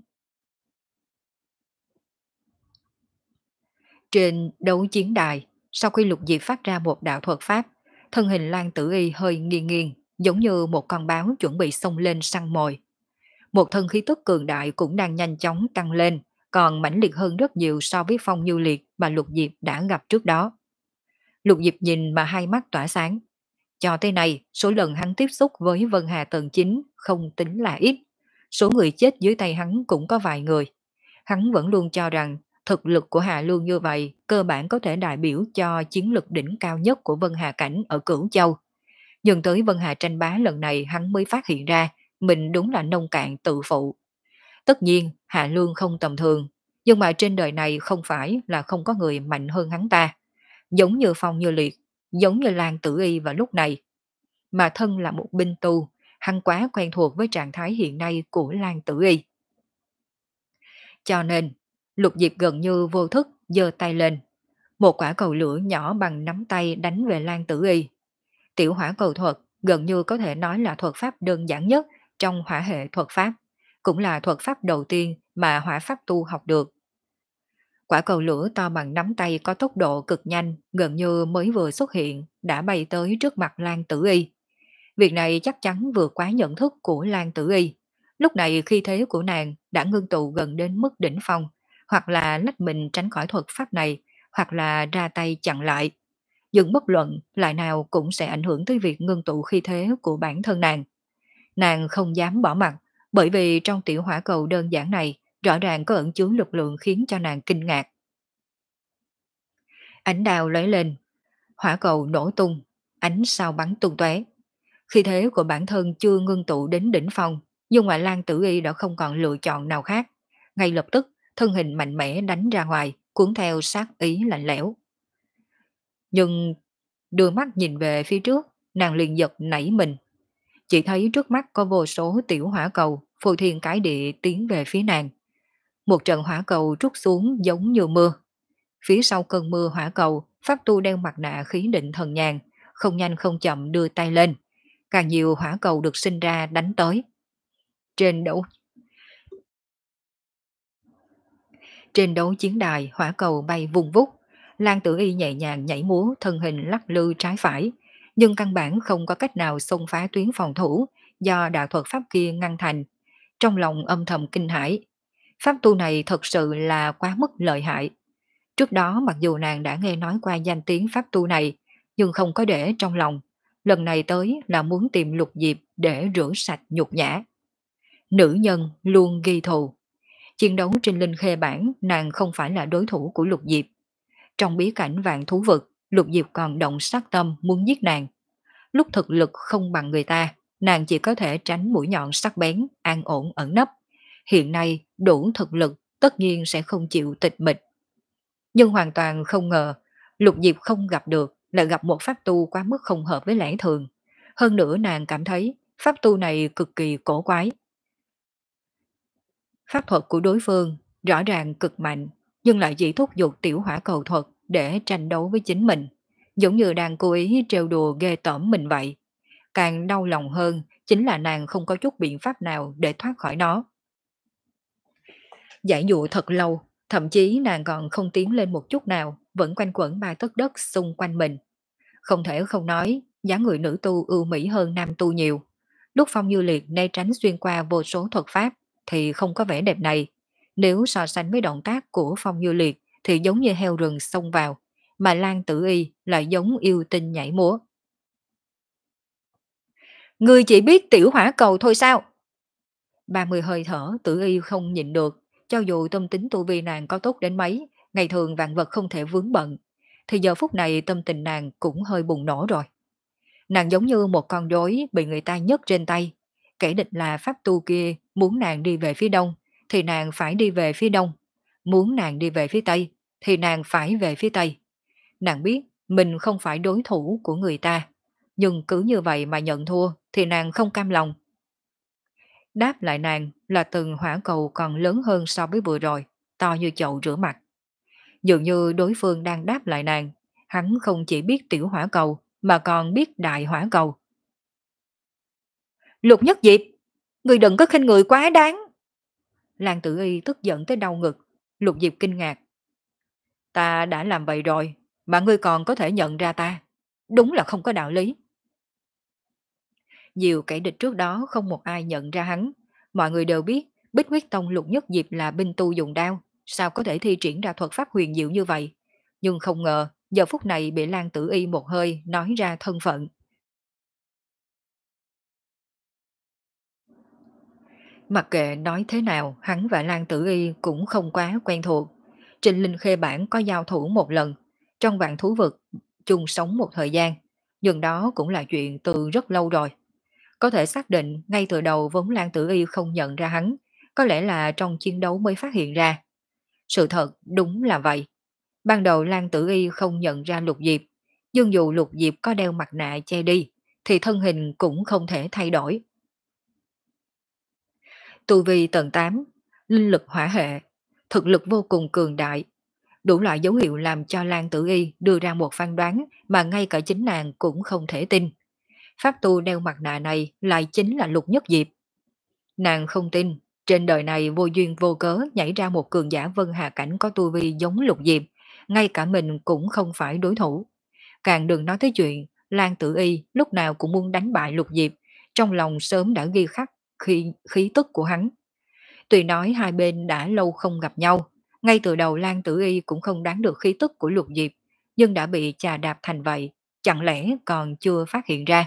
Speaker 1: Trên đấu chiến đài, sau khi Lục Diệp phát ra một đạo thuật pháp, thân hình Lan Tử Y hơi nghiêng nghiêng, giống như một con báo chuẩn bị xông lên săn mồi. Một thân khí tức cường đại cũng đang nhanh chóng tăng lên, còn mãnh liệt hơn rất nhiều so với phong như liệt mà Lục Diệp đã gặp trước đó. Lục Diệp nhìn mà hai mắt tỏa sáng. Cho tới nay, số lần hắn tiếp xúc với Vân Hà tầng chín không tính là ít. Số người chết dưới tay hắn cũng có vài người. Hắn vẫn luôn cho rằng thực lực của Hạ Lương như vậy cơ bản có thể đại biểu cho chiến lực đỉnh cao nhất của Vân Hà Cảnh ở Cửu Châu. Nhưng tới Vân Hà tranh bá lần này hắn mới phát hiện ra mình đúng là nông cạn tự phụ. Tất nhiên Hạ Lương không tầm thường, nhưng mà trên đời này không phải là không có người mạnh hơn hắn ta. Giống như Phong Như Liệt, giống như Lan Tử Y vào lúc này. Mà thân là một binh tu, hắn quá quen thuộc với trạng thái hiện nay của Lan Tử Y. Cho nên, Lục Diệp gần như vô thức giơ tay lên. Một quả cầu lửa nhỏ bằng nắm tay đánh về Lan Tử Y. Tiểu hỏa cầu thuật gần như có thể nói là thuật pháp đơn giản nhất trong hỏa hệ thuật pháp, cũng là thuật pháp đầu tiên mà hỏa pháp tu học được. Quả cầu lửa to bằng nắm tay có tốc độ cực nhanh, gần như mới vừa xuất hiện, đã bay tới trước mặt Lan Tử Y. Việc này chắc chắn vượt quá nhận thức của Lan Tử Y. Lúc này khi thế của nàng đã ngưng tụ gần đến mức đỉnh phong, hoặc là lách mình tránh khỏi thuật pháp này, hoặc là ra tay chặn lại. Nhưng bất luận lại nào cũng sẽ ảnh hưởng tới việc ngưng tụ khi thế của bản thân nàng. Nàng không dám bỏ mặt, bởi vì trong tiểu hỏa cầu đơn giản này rõ ràng có ẩn chứa lực lượng khiến cho nàng kinh ngạc. Ánh đào lóe lên, hỏa cầu nổ tung, ánh sao bắn tung tóe. Khi thế của bản thân chưa ngưng tụ đến đỉnh phong, nhưng mà Lan Tử Y đã không còn lựa chọn nào khác. Ngay lập tức, thân hình mạnh mẽ đánh ra ngoài, cuốn theo sát ý lạnh lẽo. Nhưng đưa mắt nhìn về phía trước, nàng liền giật nảy mình. Chỉ thấy trước mắt có vô số tiểu hỏa cầu, phô thiên cái địa tiến về phía nàng. Một trận hỏa cầu trút xuống giống như mưa. Phía sau cơn mưa hỏa cầu, pháp tu đeo mặt nạ khí định thần nhàn, không nhanh không chậm đưa tay lên. Càng nhiều hỏa cầu được sinh ra đánh tới. Trên đấu Trên đấu chiến đài, hỏa cầu bay vùng vút. Lan Tử Y nhẹ nhàng nhảy múa, thân hình lắc lư trái phải, nhưng căn bản không có cách nào xông phá tuyến phòng thủ do đạo thuật pháp kia ngăn thành. Trong lòng âm thầm kinh hãi, pháp tu này thật sự là quá mức lợi hại. Trước đó mặc dù nàng đã nghe nói qua danh tiếng pháp tu này, nhưng không có để trong lòng. Lần này tới là muốn tìm Lục Diệp để rửa sạch nhục nhã. Nữ nhân luôn ghi thù. Chiến đấu trên linh khê bản, nàng không phải là đối thủ của Lục Diệp. Trong bí cảnh vạn thú vực, Lục Diệp còn động sát tâm muốn giết nàng. Lúc thực lực không bằng người ta, nàng chỉ có thể tránh mũi nhọn sắc bén, an ổn ẩn nấp. Hiện nay, đủ thực lực, tất nhiên sẽ không chịu tịch mịch. Nhưng hoàn toàn không ngờ, Lục Diệp không gặp được, lại gặp một pháp tu quá mức không hợp với lẽ thường. Hơn nữa nàng cảm thấy, pháp tu này cực kỳ cổ quái. Pháp thuật của đối phương rõ ràng cực mạnh, nhưng lại chỉ thúc giục tiểu hỏa cầu thuật để tranh đấu với chính mình, giống như đang cố ý trêu đùa ghê tởm mình vậy. Càng đau lòng hơn chính là nàng không có chút biện pháp nào để thoát khỏi nó. Giải dụ thật lâu, thậm chí nàng còn không tiến lên một chút nào, vẫn quanh quẩn ba tấc đất xung quanh mình. Không thể không nói, dáng người nữ tu ưu mỹ hơn nam tu nhiều. Lúc Phong Như Liệt né tránh xuyên qua vô số thuật pháp thì không có vẻ đẹp này. Nếu so sánh với động tác của Phong Như Liệt thì giống như heo rừng xông vào, mà Lan Tử Y lại giống yêu tinh nhảy múa. Người chỉ biết tiểu hỏa cầu thôi sao? ba mươi hơi thở Tử Y không nhịn được, cho dù tâm tính tu vi nàng có tốt đến mấy, ngày thường vạn vật không thể vướng bận, thì giờ phút này tâm tình nàng cũng hơi bùng nổ rồi. Nàng giống như một con rối bị người ta nhấc trên tay. Kẻ địch là pháp tu kia muốn nàng đi về phía đông, thì nàng phải đi về phía đông. Muốn nàng đi về phía tây, thì nàng phải về phía tây. Nàng biết mình không phải đối thủ của người ta, nhưng cứ như vậy mà nhận thua thì nàng không cam lòng. Đáp lại nàng là từng hỏa cầu còn lớn hơn so với vừa rồi, to như chậu rửa mặt. Dường như đối phương đang đáp lại nàng, hắn không chỉ biết tiểu hỏa cầu mà còn biết đại hỏa cầu. Lục Nhất Diệp, người đừng có khinh người quá đáng. Lan Tử Y tức giận tới đau ngực. Lục Diệp kinh ngạc. Ta đã làm vậy rồi, mà ngươi còn có thể nhận ra ta. Đúng là không có đạo lý. Nhiều kẻ địch trước đó không một ai nhận ra hắn. Mọi người đều biết Bích Huyết Tông Lục Nhất Diệp là binh tu dùng đao, sao có thể thi triển ra thuật pháp huyền diệu như vậy. Nhưng không ngờ, giờ phút này bị Lan Tử Y một hơi nói ra thân phận. Mặc kệ nói thế nào, hắn và Lan Tử Y cũng không quá quen thuộc. Trình Linh Khê Bản có giao thủ một lần, trong vạn thú vực, chung sống một thời gian, nhưng đó cũng là chuyện từ rất lâu rồi. Có thể xác định ngay từ đầu vốn Lan Tử Y không nhận ra hắn, có lẽ là trong chiến đấu mới phát hiện ra. Sự thật đúng là vậy. Ban đầu Lan Tử Y không nhận ra Lục Diệp, nhưng dù Lục Diệp có đeo mặt nạ che đi, thì thân hình cũng không thể thay đổi. Tu vi tầng tám, linh lực hỏa hệ, thực lực vô cùng cường đại, đủ loại dấu hiệu làm cho Lan Tử Y đưa ra một phán đoán mà ngay cả chính nàng cũng không thể tin. Pháp tu đeo mặt nạ này lại chính là Lục Nhất Diệp. Nàng không tin, trên đời này vô duyên vô cớ nhảy ra một cường giả vân hà cảnh có tu vi giống Lục Diệp, ngay cả mình cũng không phải đối thủ. Càng đừng nói tới chuyện Lan Tử Y lúc nào cũng muốn đánh bại Lục Diệp, trong lòng sớm đã ghi khắc khí, khí tức của hắn. Tuy nói hai bên đã lâu không gặp nhau, ngay từ đầu Lan Tử Y cũng không đoán được khí tức của Lục Diệp, nhưng đã bị chà đạp thành vậy, chẳng lẽ còn chưa phát hiện ra.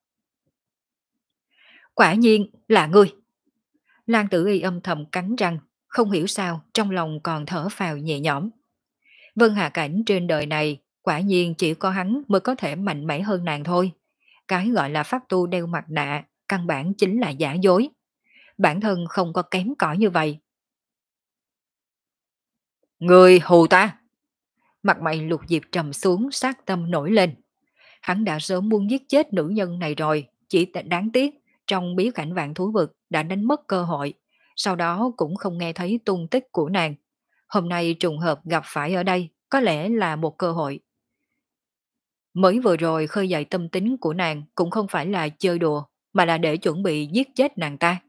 Speaker 1: Quả nhiên là ngươi. Lan Tử Y âm thầm cắn răng, không hiểu sao trong lòng còn thở phào nhẹ nhõm. Vân Hà Cảnh trên đời này, quả nhiên chỉ có hắn mới có thể mạnh mẽ hơn nàng thôi. Cái gọi là pháp tu đeo mặt nạ, căn bản chính là giả dối. Bản thân không có kém cỏi như vậy. Người hù ta! Mặt mày Lục Diệp trầm xuống, sát tâm nổi lên. Hắn đã sớm muốn giết chết nữ nhân này rồi, chỉ đáng tiếc trong bí cảnh vạn thú vực đã đánh mất cơ hội, sau đó cũng không nghe thấy tung tích của nàng. Hôm nay trùng hợp gặp phải ở đây, có lẽ là một cơ hội. Mới vừa rồi khơi dậy tâm tính của nàng cũng không phải là chơi đùa, mà là để chuẩn bị giết chết nàng ta.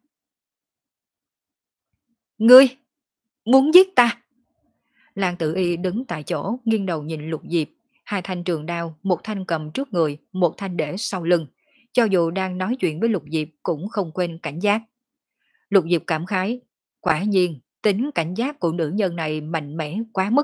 Speaker 1: Ngươi! Muốn giết ta! Lan Tử Y đứng tại chỗ, nghiêng đầu nhìn Lục Diệp, hai thanh trường đao, một thanh cầm trước người, một thanh để sau lưng. Cho dù đang nói chuyện với Lục Diệp cũng không quên cảnh giác. Lục Diệp cảm khái, quả nhiên, tính cảnh giác của nữ nhân này mạnh mẽ quá mức.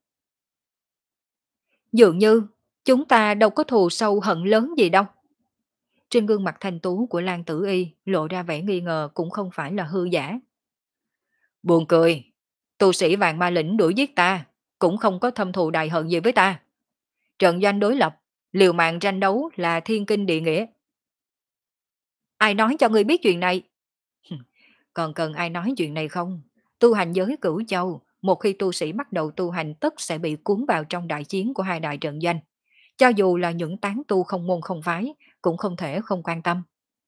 Speaker 1: Dường như, chúng ta đâu có thù sâu hận lớn gì đâu. Trên gương mặt thanh tú của Lan Tử Y lộ ra vẻ nghi ngờ cũng không phải là hư giả. Buồn cười, tu sĩ vàng ma lĩnh đuổi giết ta, cũng không có thâm thù đại hận gì với ta. Trận doanh đối lập, liều mạng tranh đấu là thiên kinh địa nghĩa. Ai nói cho ngươi biết chuyện này? Còn cần ai nói chuyện này không? Tu hành giới cửu châu, một khi tu sĩ bắt đầu tu hành tất sẽ bị cuốn vào trong đại chiến của hai đại trận doanh. Cho dù là những tán tu không môn không phái, cũng không thể không quan tâm.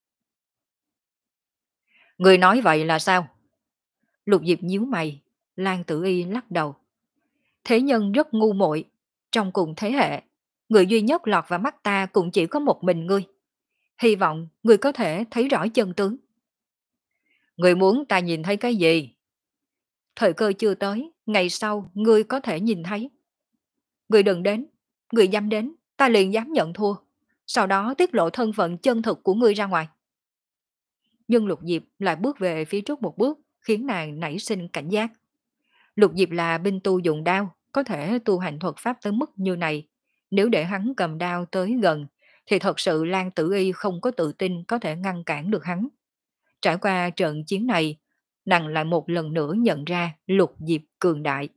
Speaker 1: Người nói vậy là sao? Lục Diệp nhíu mày, Lan Tử Y lắc đầu. Thế nhân rất ngu muội, trong cùng thế hệ, người duy nhất lọt vào mắt ta cũng chỉ có một mình ngươi. Hy vọng ngươi có thể thấy rõ chân tướng. Ngươi muốn ta nhìn thấy cái gì? Thời cơ chưa tới, ngày sau ngươi có thể nhìn thấy. Ngươi đừng đến, ngươi dám đến, ta liền dám nhận thua. Sau đó tiết lộ thân phận chân thực của ngươi ra ngoài. Nhưng Lục Diệp lại bước về phía trước một bước, khiến nàng nảy sinh cảnh giác. Lục Diệp là binh tu dùng đao, có thể tu hành thuật pháp tới mức như này. Nếu để hắn cầm đao tới gần, thì thật sự Lan Tử Y không có tự tin có thể ngăn cản được hắn. Trải qua trận chiến này, nàng lại một lần nữa nhận ra Lục Diệp cường đại.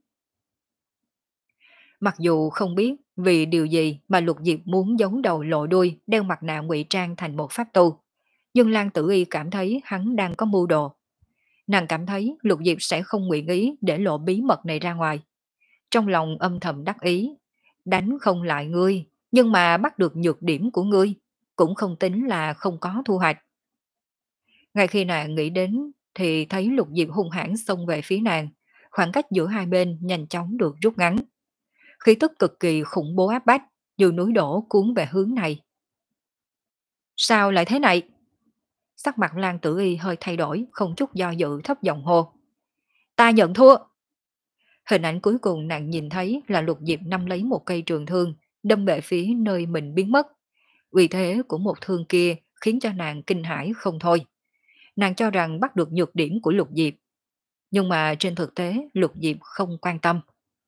Speaker 1: Mặc dù không biết vì điều gì mà Lục Diệp muốn giấu đầu lộ đuôi, đeo mặt nạ ngụy trang thành một pháp tu, nhưng Lan Tử Y cảm thấy hắn đang có mưu đồ. Nàng cảm thấy Lục Diệp sẽ không nguyện ý để lộ bí mật này ra ngoài. Trong lòng âm thầm đắc ý, đánh không lại ngươi, nhưng mà bắt được nhược điểm của ngươi, cũng không tính là không có thu hoạch. Ngay khi nàng nghĩ đến thì thấy Lục Diệp hung hãn xông về phía nàng, khoảng cách giữa hai bên nhanh chóng được rút ngắn. Khí tức cực kỳ khủng bố áp bách, như núi đổ cuốn về hướng này. Sao lại thế này? Sắc mặt Lan Tử Y hơi thay đổi, không chút do dự thấp giọng hô. Ta nhận thua. Hình ảnh cuối cùng nàng nhìn thấy là Lục Diệp nắm lấy một cây trường thương, đâm về phía nơi mình biến mất. Uy thế của một thương kia khiến cho nàng kinh hãi không thôi. Nàng cho rằng bắt được nhược điểm của Lục Diệp. Nhưng mà trên thực tế Lục Diệp không quan tâm.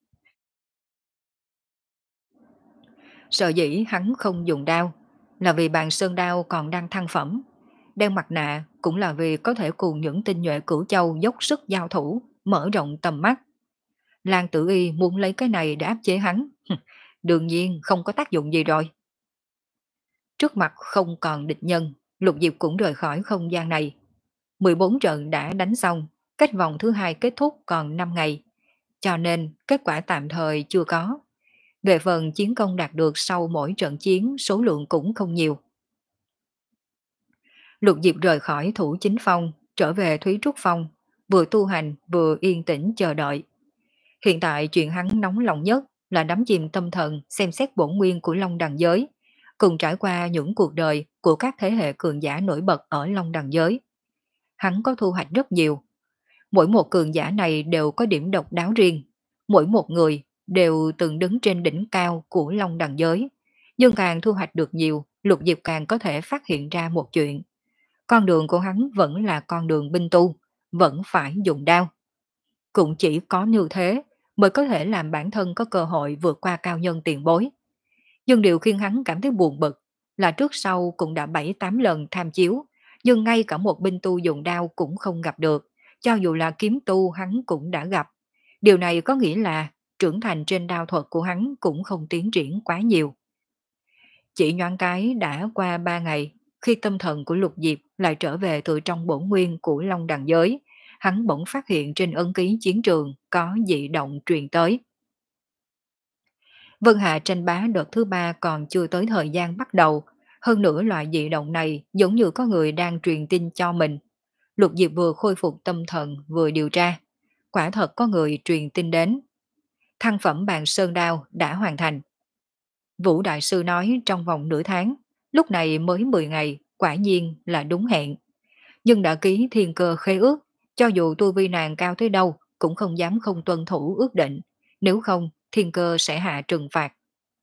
Speaker 1: Sợ dĩ hắn không dùng đao là vì bàn sơn đao còn đang thăng phẩm. Đeo mặt nạ cũng là vì có thể cùng những tinh nhuệ cửu châu dốc sức giao thủ, mở rộng tầm mắt. Lan Tử Y muốn lấy cái này để áp chế hắn. Đương nhiên không có tác dụng gì rồi. Trước mặt không còn địch nhân, Lục Diệp cũng rời khỏi không gian này. mười bốn trận đã đánh xong, cách vòng thứ hai kết thúc còn năm ngày. Cho nên kết quả tạm thời chưa có. Về phần chiến công đạt được sau mỗi trận chiến số lượng cũng không nhiều. Lục Diệp rời khỏi Thủ Chính Phong, trở về Thúy Trúc Phong, vừa tu hành vừa yên tĩnh chờ đợi. Hiện tại chuyện hắn nóng lòng nhất là đắm chìm tâm thần xem xét bổn nguyên của Long Đằng Giới, cùng trải qua những cuộc đời của các thế hệ cường giả nổi bật ở Long Đằng Giới. Hắn có thu hoạch rất nhiều. Mỗi một cường giả này đều có điểm độc đáo riêng. Mỗi một người đều từng đứng trên đỉnh cao của Long Đằng Giới. Nhưng càng thu hoạch được nhiều, Lục Diệp càng có thể phát hiện ra một chuyện. Con đường của hắn vẫn là con đường binh tu, vẫn phải dùng đao. Cũng chỉ có như thế mới có thể làm bản thân có cơ hội vượt qua cao nhân tiền bối. Nhưng điều khiến hắn cảm thấy buồn bực là trước sau cũng đã bảy tám lần tham chiếu, nhưng ngay cả một binh tu dùng đao cũng không gặp được, cho dù là kiếm tu hắn cũng đã gặp. Điều này có nghĩa là trưởng thành trên đao thuật của hắn cũng không tiến triển quá nhiều. Chỉ nhoáng cái đã qua ba ngày, khi tâm thần của Lục Diệp lại trở về từ trong bổn nguyên của Long Đằng Giới, hắn bỗng phát hiện trên ấn ký chiến trường có dị động truyền tới. Vân Hạ tranh bá đợt thứ ba còn chưa tới thời gian bắt đầu, hơn nữa loại dị động này giống như có người đang truyền tin cho mình. Lục Diệp vừa khôi phục tâm thần vừa điều tra, quả thật có người truyền tin đến. Thăng phẩm bàn sơn đao đã hoàn thành. Vũ Đại Sư nói trong vòng nửa tháng, lúc này mới mười ngày, quả nhiên là đúng hẹn. Nhưng đã ký thiên cơ khế ước, cho dù tu vi nàng cao tới đâu cũng không dám không tuân thủ ước định, nếu không thiên cơ sẽ hạ trừng phạt.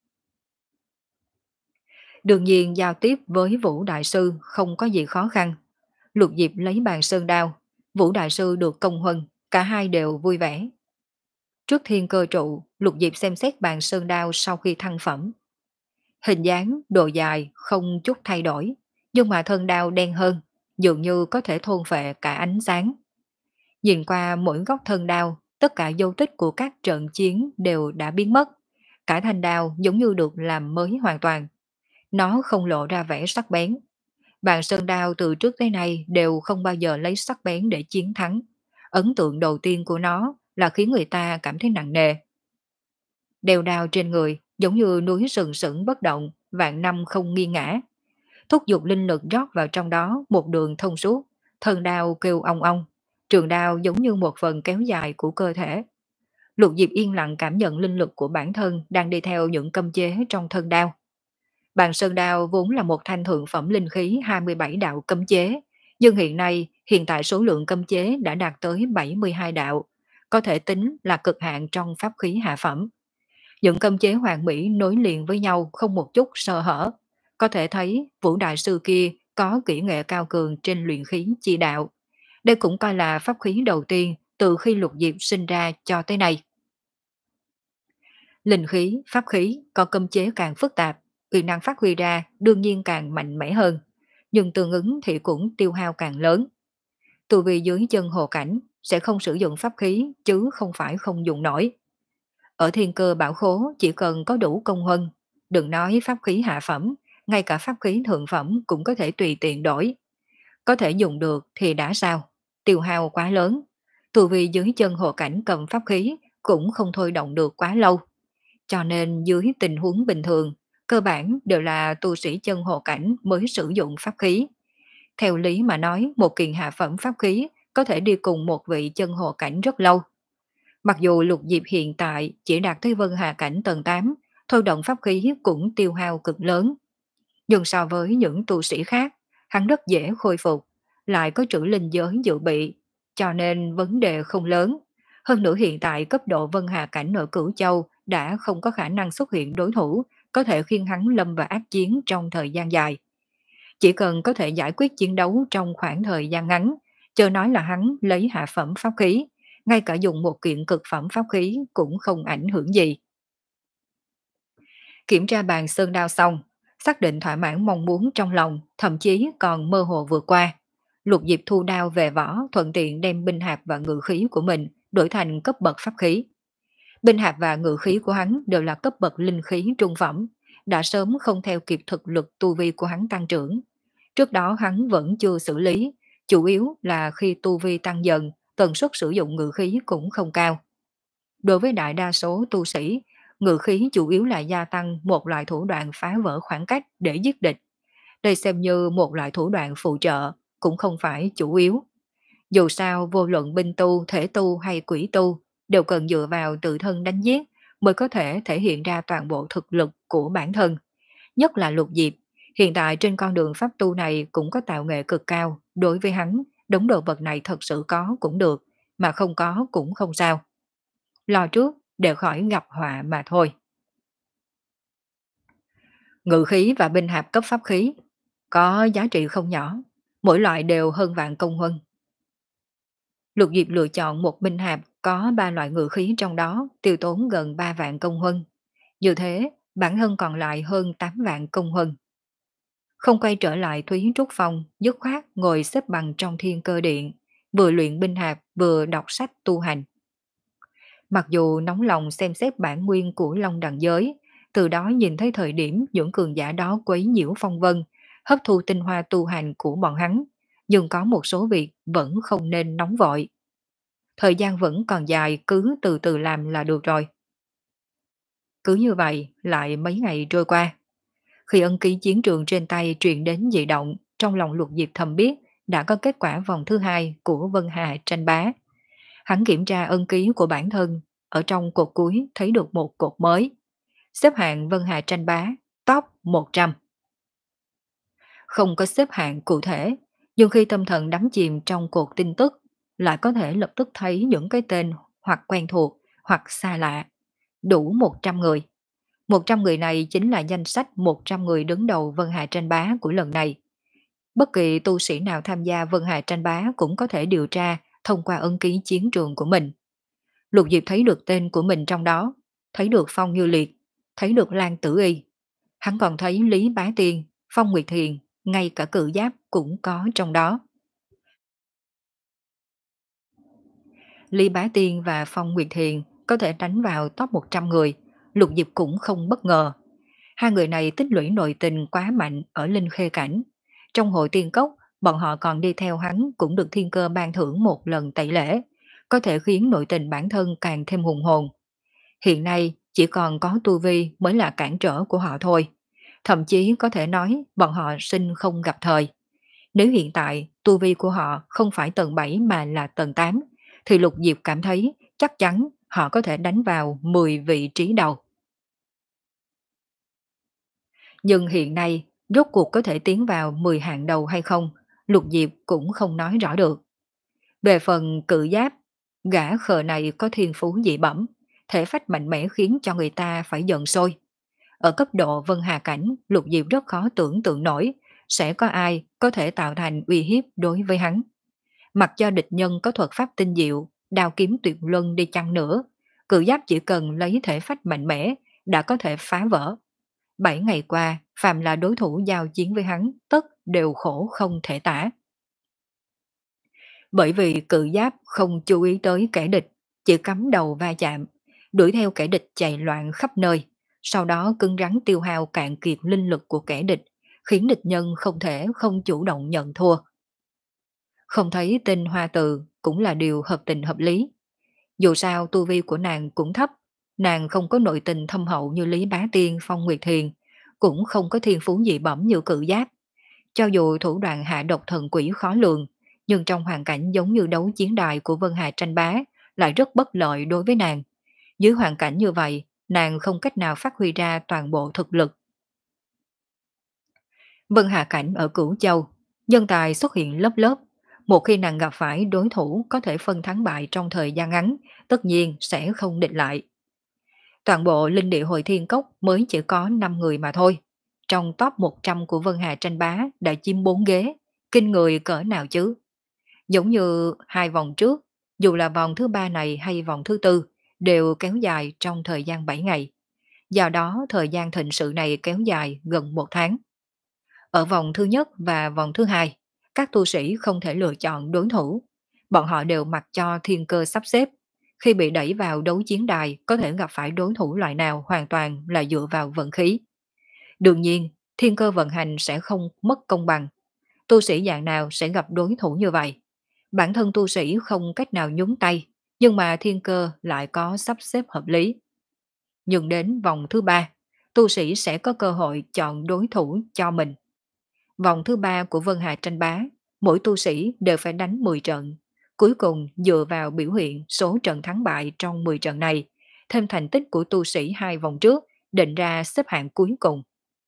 Speaker 1: Đương nhiên giao tiếp với Vũ Đại Sư không có gì khó khăn. Lục Diệp lấy bàn sơn đao, Vũ Đại Sư được công huân, cả hai đều vui vẻ. Trước thiên cơ trụ, Lục Diệp xem xét bàn sơn đao sau khi thăng phẩm. Hình dáng, độ dài không chút thay đổi, nhưng mà thân đao đen hơn, dường như có thể thôn phệ cả ánh sáng. Nhìn qua mỗi góc thân đao, tất cả dấu tích của các trận chiến đều đã biến mất. Cả thanh đao giống như được làm mới hoàn toàn. Nó không lộ ra vẻ sắc bén. Bàn sơn đao từ trước tới nay đều không bao giờ lấy sắc bén để chiến thắng. Ấn tượng đầu tiên của nó là khiến người ta cảm thấy nặng nề. Đeo đao trên người giống như núi sừng sững bất động, vạn năm không nghiêng ngã. Thúc giục linh lực rót vào trong đó một đường thông suốt, thân đao kêu ong ong, trường đao giống như một phần kéo dài của cơ thể. Lục Diệp yên lặng cảm nhận linh lực của bản thân đang đi theo những cấm chế trong thân đao. Bàn sơn đao vốn là một thanh thượng phẩm linh khí hai mươi bảy đạo cấm chế, nhưng hiện nay hiện tại số lượng cấm chế đã đạt tới bảy mươi hai đạo, có thể tính là cực hạn trong pháp khí hạ phẩm. Những cấm chế hoàn mỹ nối liền với nhau không một chút sơ hở. Có thể thấy Vũ Đại Sư kia có kỹ nghệ cao cường trên luyện khí chi đạo. Đây cũng coi là pháp khí đầu tiên từ khi Lục Diệp sinh ra cho tới nay. Linh khí, pháp khí có cấm chế càng phức tạp, uy năng phát huy ra đương nhiên càng mạnh mẽ hơn, nhưng tương ứng thì cũng tiêu hao càng lớn. Tu vi dưới chân hồ cảnh sẽ không sử dụng pháp khí chứ không phải không dùng nổi. Ở thiên cơ bảo khố chỉ cần có đủ công huân, đừng nói pháp khí hạ phẩm, ngay cả pháp khí thượng phẩm cũng có thể tùy tiện đổi. Có thể dùng được thì đã sao, tiêu hao quá lớn. Tu vi dưới chân hồ cảnh cầm pháp khí cũng không thôi động được quá lâu. Cho nên dưới tình huống bình thường, cơ bản đều là tu sĩ chân hồ cảnh mới sử dụng pháp khí. Theo lý mà nói, một kiện hạ phẩm pháp khí có thể đi cùng một vị chân hồ cảnh rất lâu. Mặc dù Lục Diệp hiện tại chỉ đạt tới Vân Hà cảnh tầng tám, thôi động pháp khí cũng tiêu hao cực lớn. Nhưng so với những tu sĩ khác, hắn rất dễ khôi phục, lại có trữ linh giới dự bị, cho nên vấn đề không lớn. Hơn nữa hiện tại cấp độ Vân Hà cảnh ở Cửu Châu đã không có khả năng xuất hiện đối thủ, có thể khiêng hắn lâm vào ác chiến trong thời gian dài. Chỉ cần có thể giải quyết chiến đấu trong khoảng thời gian ngắn, chờ nói là hắn lấy hạ phẩm pháp khí, ngay cả dùng một kiện cực phẩm pháp khí cũng không ảnh hưởng gì. Kiểm tra bàn sơn đao xong, xác định thỏa mãn mong muốn trong lòng, thậm chí còn mơ hồ vượt qua. Lục Diệp thu đao về vỏ, thuận tiện đem binh hạp và ngự khí của mình đổi thành cấp bậc pháp khí. Binh hạp và ngự khí của hắn đều là cấp bậc linh khí trung phẩm, đã sớm không theo kịp thực lực tu vi của hắn tăng trưởng. Trước đó hắn vẫn chưa xử lý, chủ yếu là khi tu vi tăng dần, tần suất sử dụng ngự khí cũng không cao. Đối với đại đa số tu sĩ, ngự khí chủ yếu là gia tăng một loại thủ đoạn phá vỡ khoảng cách để giết địch. Đây xem như một loại thủ đoạn phụ trợ, cũng không phải chủ yếu. Dù sao, vô luận binh tu, thể tu hay quỷ tu, đều cần dựa vào tự thân đánh giết mới có thể thể hiện ra toàn bộ thực lực của bản thân. Nhất là Lục Diệp, hiện tại trên con đường pháp tu này cũng có tạo nghệ cực cao. Đối với hắn, đống đồ vật này thật sự có cũng được, mà không có cũng không sao. Lo trước để khỏi gặp họa mà thôi. Ngự khí và binh hạp cấp pháp khí có giá trị không nhỏ, mỗi loại đều hơn vạn công huân. Lục Diệp lựa chọn một binh hạp có ba loại ngự khí trong đó, tiêu tốn gần ba vạn công huân. Như thế, bản thân còn lại hơn tám vạn công huân. Không quay trở lại Thúy Trúc Phong, dứt khoát ngồi xếp bằng trong thiên cơ điện, vừa luyện binh hạp vừa đọc sách tu hành. Mặc dù nóng lòng xem xét bản nguyên của Long Đằng Giới, từ đó nhìn thấy thời điểm những cường giả đó quấy nhiễu phong vân, hấp thu tinh hoa tu hành của bọn hắn, nhưng có một số việc vẫn không nên nóng vội. Thời gian vẫn còn dài, cứ từ từ làm là được rồi. Cứ như vậy, lại mấy ngày trôi qua. Khi ân ký chiến trường trên tay truyền đến dị động, trong lòng Lục Diệp thầm biết đã có kết quả vòng thứ hai của Vân Hà tranh bá. Hắn kiểm tra ân ký của bản thân, ở trong cột cuối thấy được một cột mới. Xếp hạng Vân Hà tranh bá, top một trăm. Không có xếp hạng cụ thể, nhưng khi tâm thần đắm chìm trong cột tin tức, lại có thể lập tức thấy những cái tên hoặc quen thuộc hoặc xa lạ. Đủ một trăm người. một trăm người này chính là danh sách một trăm người đứng đầu Vân Hà tranh bá của lần này. Bất kỳ tu sĩ nào tham gia Vân Hà tranh bá cũng có thể điều tra thông qua ân ký chiến trường của mình. Lục Diệp thấy được tên của mình trong đó, thấy được Phong Như Liệt, thấy được Lan Tử Y. Hắn còn thấy Lý Bá Tiên, Phong Nguyệt Thiền, ngay cả Cự Giáp cũng có trong đó. Lý Bá Tiên và Phong Nguyệt Thiền có thể đánh vào top một trăm người, Lục Diệp cũng không bất ngờ. Hai người này tích lũy nội tình quá mạnh ở Linh Khê Cảnh. Trong hội tiên cốc, bọn họ còn đi theo hắn cũng được thiên cơ ban thưởng một lần tẩy lễ, có thể khiến nội tình bản thân càng thêm hùng hồn. Hiện nay chỉ còn có tu vi mới là cản trở của họ thôi. Thậm chí có thể nói bọn họ sinh không gặp thời. Nếu hiện tại tu vi của họ không phải tầng bảy mà là tầng tám, thì Lục Diệp cảm thấy chắc chắn họ có thể đánh vào mười vị trí đầu. Nhưng hiện nay, rốt cuộc có thể tiến vào mười hạng đầu hay không, Lục Diệp cũng không nói rõ được. Về phần cự giáp, gã khờ này có thiên phú dị bẩm, thể phách mạnh mẽ khiến cho người ta phải giận sôi. Ở cấp độ Vân Hà Cảnh, Lục Diệp rất khó tưởng tượng nổi sẽ có ai có thể tạo thành uy hiếp đối với hắn. Mặc cho địch nhân có thuật pháp tinh diệu, đao kiếm tuyệt luân đi chăng nữa, cự giáp chỉ cần lấy thể phách mạnh mẽ đã có thể phá vỡ. Bảy ngày qua, phàm là đối thủ giao chiến với hắn, tất đều khổ không thể tả. Bởi vì cự giáp không chú ý tới kẻ địch, chỉ cắm đầu va chạm, đuổi theo kẻ địch chạy loạn khắp nơi, sau đó cứng rắn tiêu hao cạn kiệt linh lực của kẻ địch, khiến địch nhân không thể không chủ động nhận thua. Không thấy tên Hoa Từ cũng là điều hợp tình hợp lý. Dù sao tu vi của nàng cũng thấp, nàng không có nội tình thâm hậu như Lý Bá Tiên, Phong Nguyệt Thiền, cũng không có thiên phú dị bẩm như cự giáp. Cho dù thủ đoạn hạ độc thần quỷ khó lường, nhưng trong hoàn cảnh giống như đấu chiến đài của Vân Hà tranh bá lại rất bất lợi đối với nàng. Dưới hoàn cảnh như vậy, nàng không cách nào phát huy ra toàn bộ thực lực. Vân Hà Cảnh ở Cửu Châu, nhân tài xuất hiện lớp lớp. Một khi nàng gặp phải đối thủ có thể phân thắng bại trong thời gian ngắn, tất nhiên sẽ không địch lại. Toàn bộ linh địa hội thiên cốc mới chỉ có năm người mà thôi. Trong top một trăm của Vân Hà tranh bá đã chiếm bốn ghế, kinh người cỡ nào chứ. Giống như hai vòng trước, dù là vòng thứ ba này hay vòng thứ tư, đều kéo dài trong thời gian bảy ngày. Do đó thời gian thịnh sự này kéo dài gần một tháng. Ở vòng thứ nhất và vòng thứ hai, các tu sĩ không thể lựa chọn đối thủ. Bọn họ đều mặc cho thiên cơ sắp xếp. Khi bị đẩy vào đấu chiến đài, có thể gặp phải đối thủ loại nào hoàn toàn là dựa vào vận khí. Đương nhiên, thiên cơ vận hành sẽ không mất công bằng. Tu sĩ dạng nào sẽ gặp đối thủ như vậy? Bản thân tu sĩ không cách nào nhúng tay, nhưng mà thiên cơ lại có sắp xếp hợp lý. Nhưng đến vòng thứ ba, tu sĩ sẽ có cơ hội chọn đối thủ cho mình. Vòng thứ ba của Vân Hà tranh bá, mỗi tu sĩ đều phải đánh mười trận. Cuối cùng dựa vào biểu hiện số trận thắng bại trong mười trận này, thêm thành tích của tu sĩ hai vòng trước, định ra xếp hạng cuối cùng.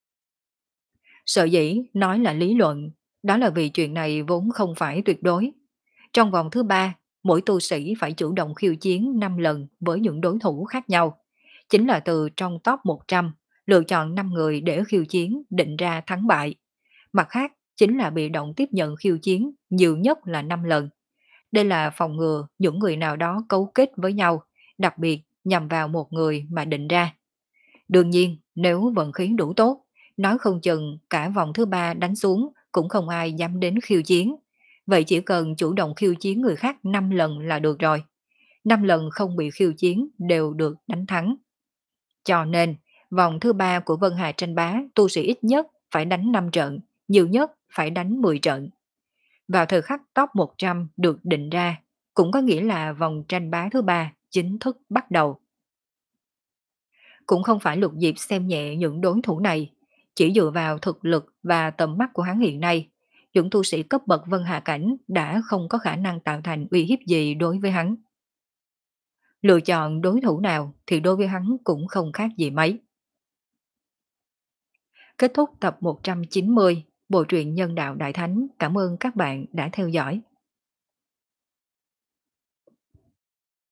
Speaker 1: Sở dĩ nói là lý luận, đó là vì chuyện này vốn không phải tuyệt đối. Trong vòng thứ ba, mỗi tu sĩ phải chủ động khiêu chiến năm lần với những đối thủ khác nhau. Chính là từ trong top một trăm, lựa chọn năm người để khiêu chiến định ra thắng bại. Mặt khác, chính là bị động tiếp nhận khiêu chiến nhiều nhất là năm lần. Đây là phòng ngừa những người nào đó cấu kết với nhau, đặc biệt nhằm vào một người mà định ra. Đương nhiên, nếu vận khí đủ tốt, nói không chừng cả vòng thứ ba đánh xuống cũng không ai dám đến khiêu chiến. Vậy chỉ cần chủ động khiêu chiến người khác năm lần là được rồi. năm lần không bị khiêu chiến đều được đánh thắng. Cho nên, vòng thứ ba của Vân Hà tranh bá, tu sĩ ít nhất phải đánh năm trận, nhiều nhất phải đánh mười trận. Vào thời khắc top một trăm được định ra, cũng có nghĩa là vòng tranh bá thứ ba chính thức bắt đầu. Cũng không phải Lục Diệp xem nhẹ những đối thủ này, chỉ dựa vào thực lực và tầm mắt của hắn hiện nay, những tu sĩ cấp bậc Vân Hà Cảnh đã không có khả năng tạo thành uy hiếp gì đối với hắn. Lựa chọn đối thủ nào thì đối với hắn cũng không khác gì mấy. Kết thúc tập một trăm chín mươi, Bộ truyện Nhân đạo Đại Thánh. Cảm ơn các bạn đã theo dõi.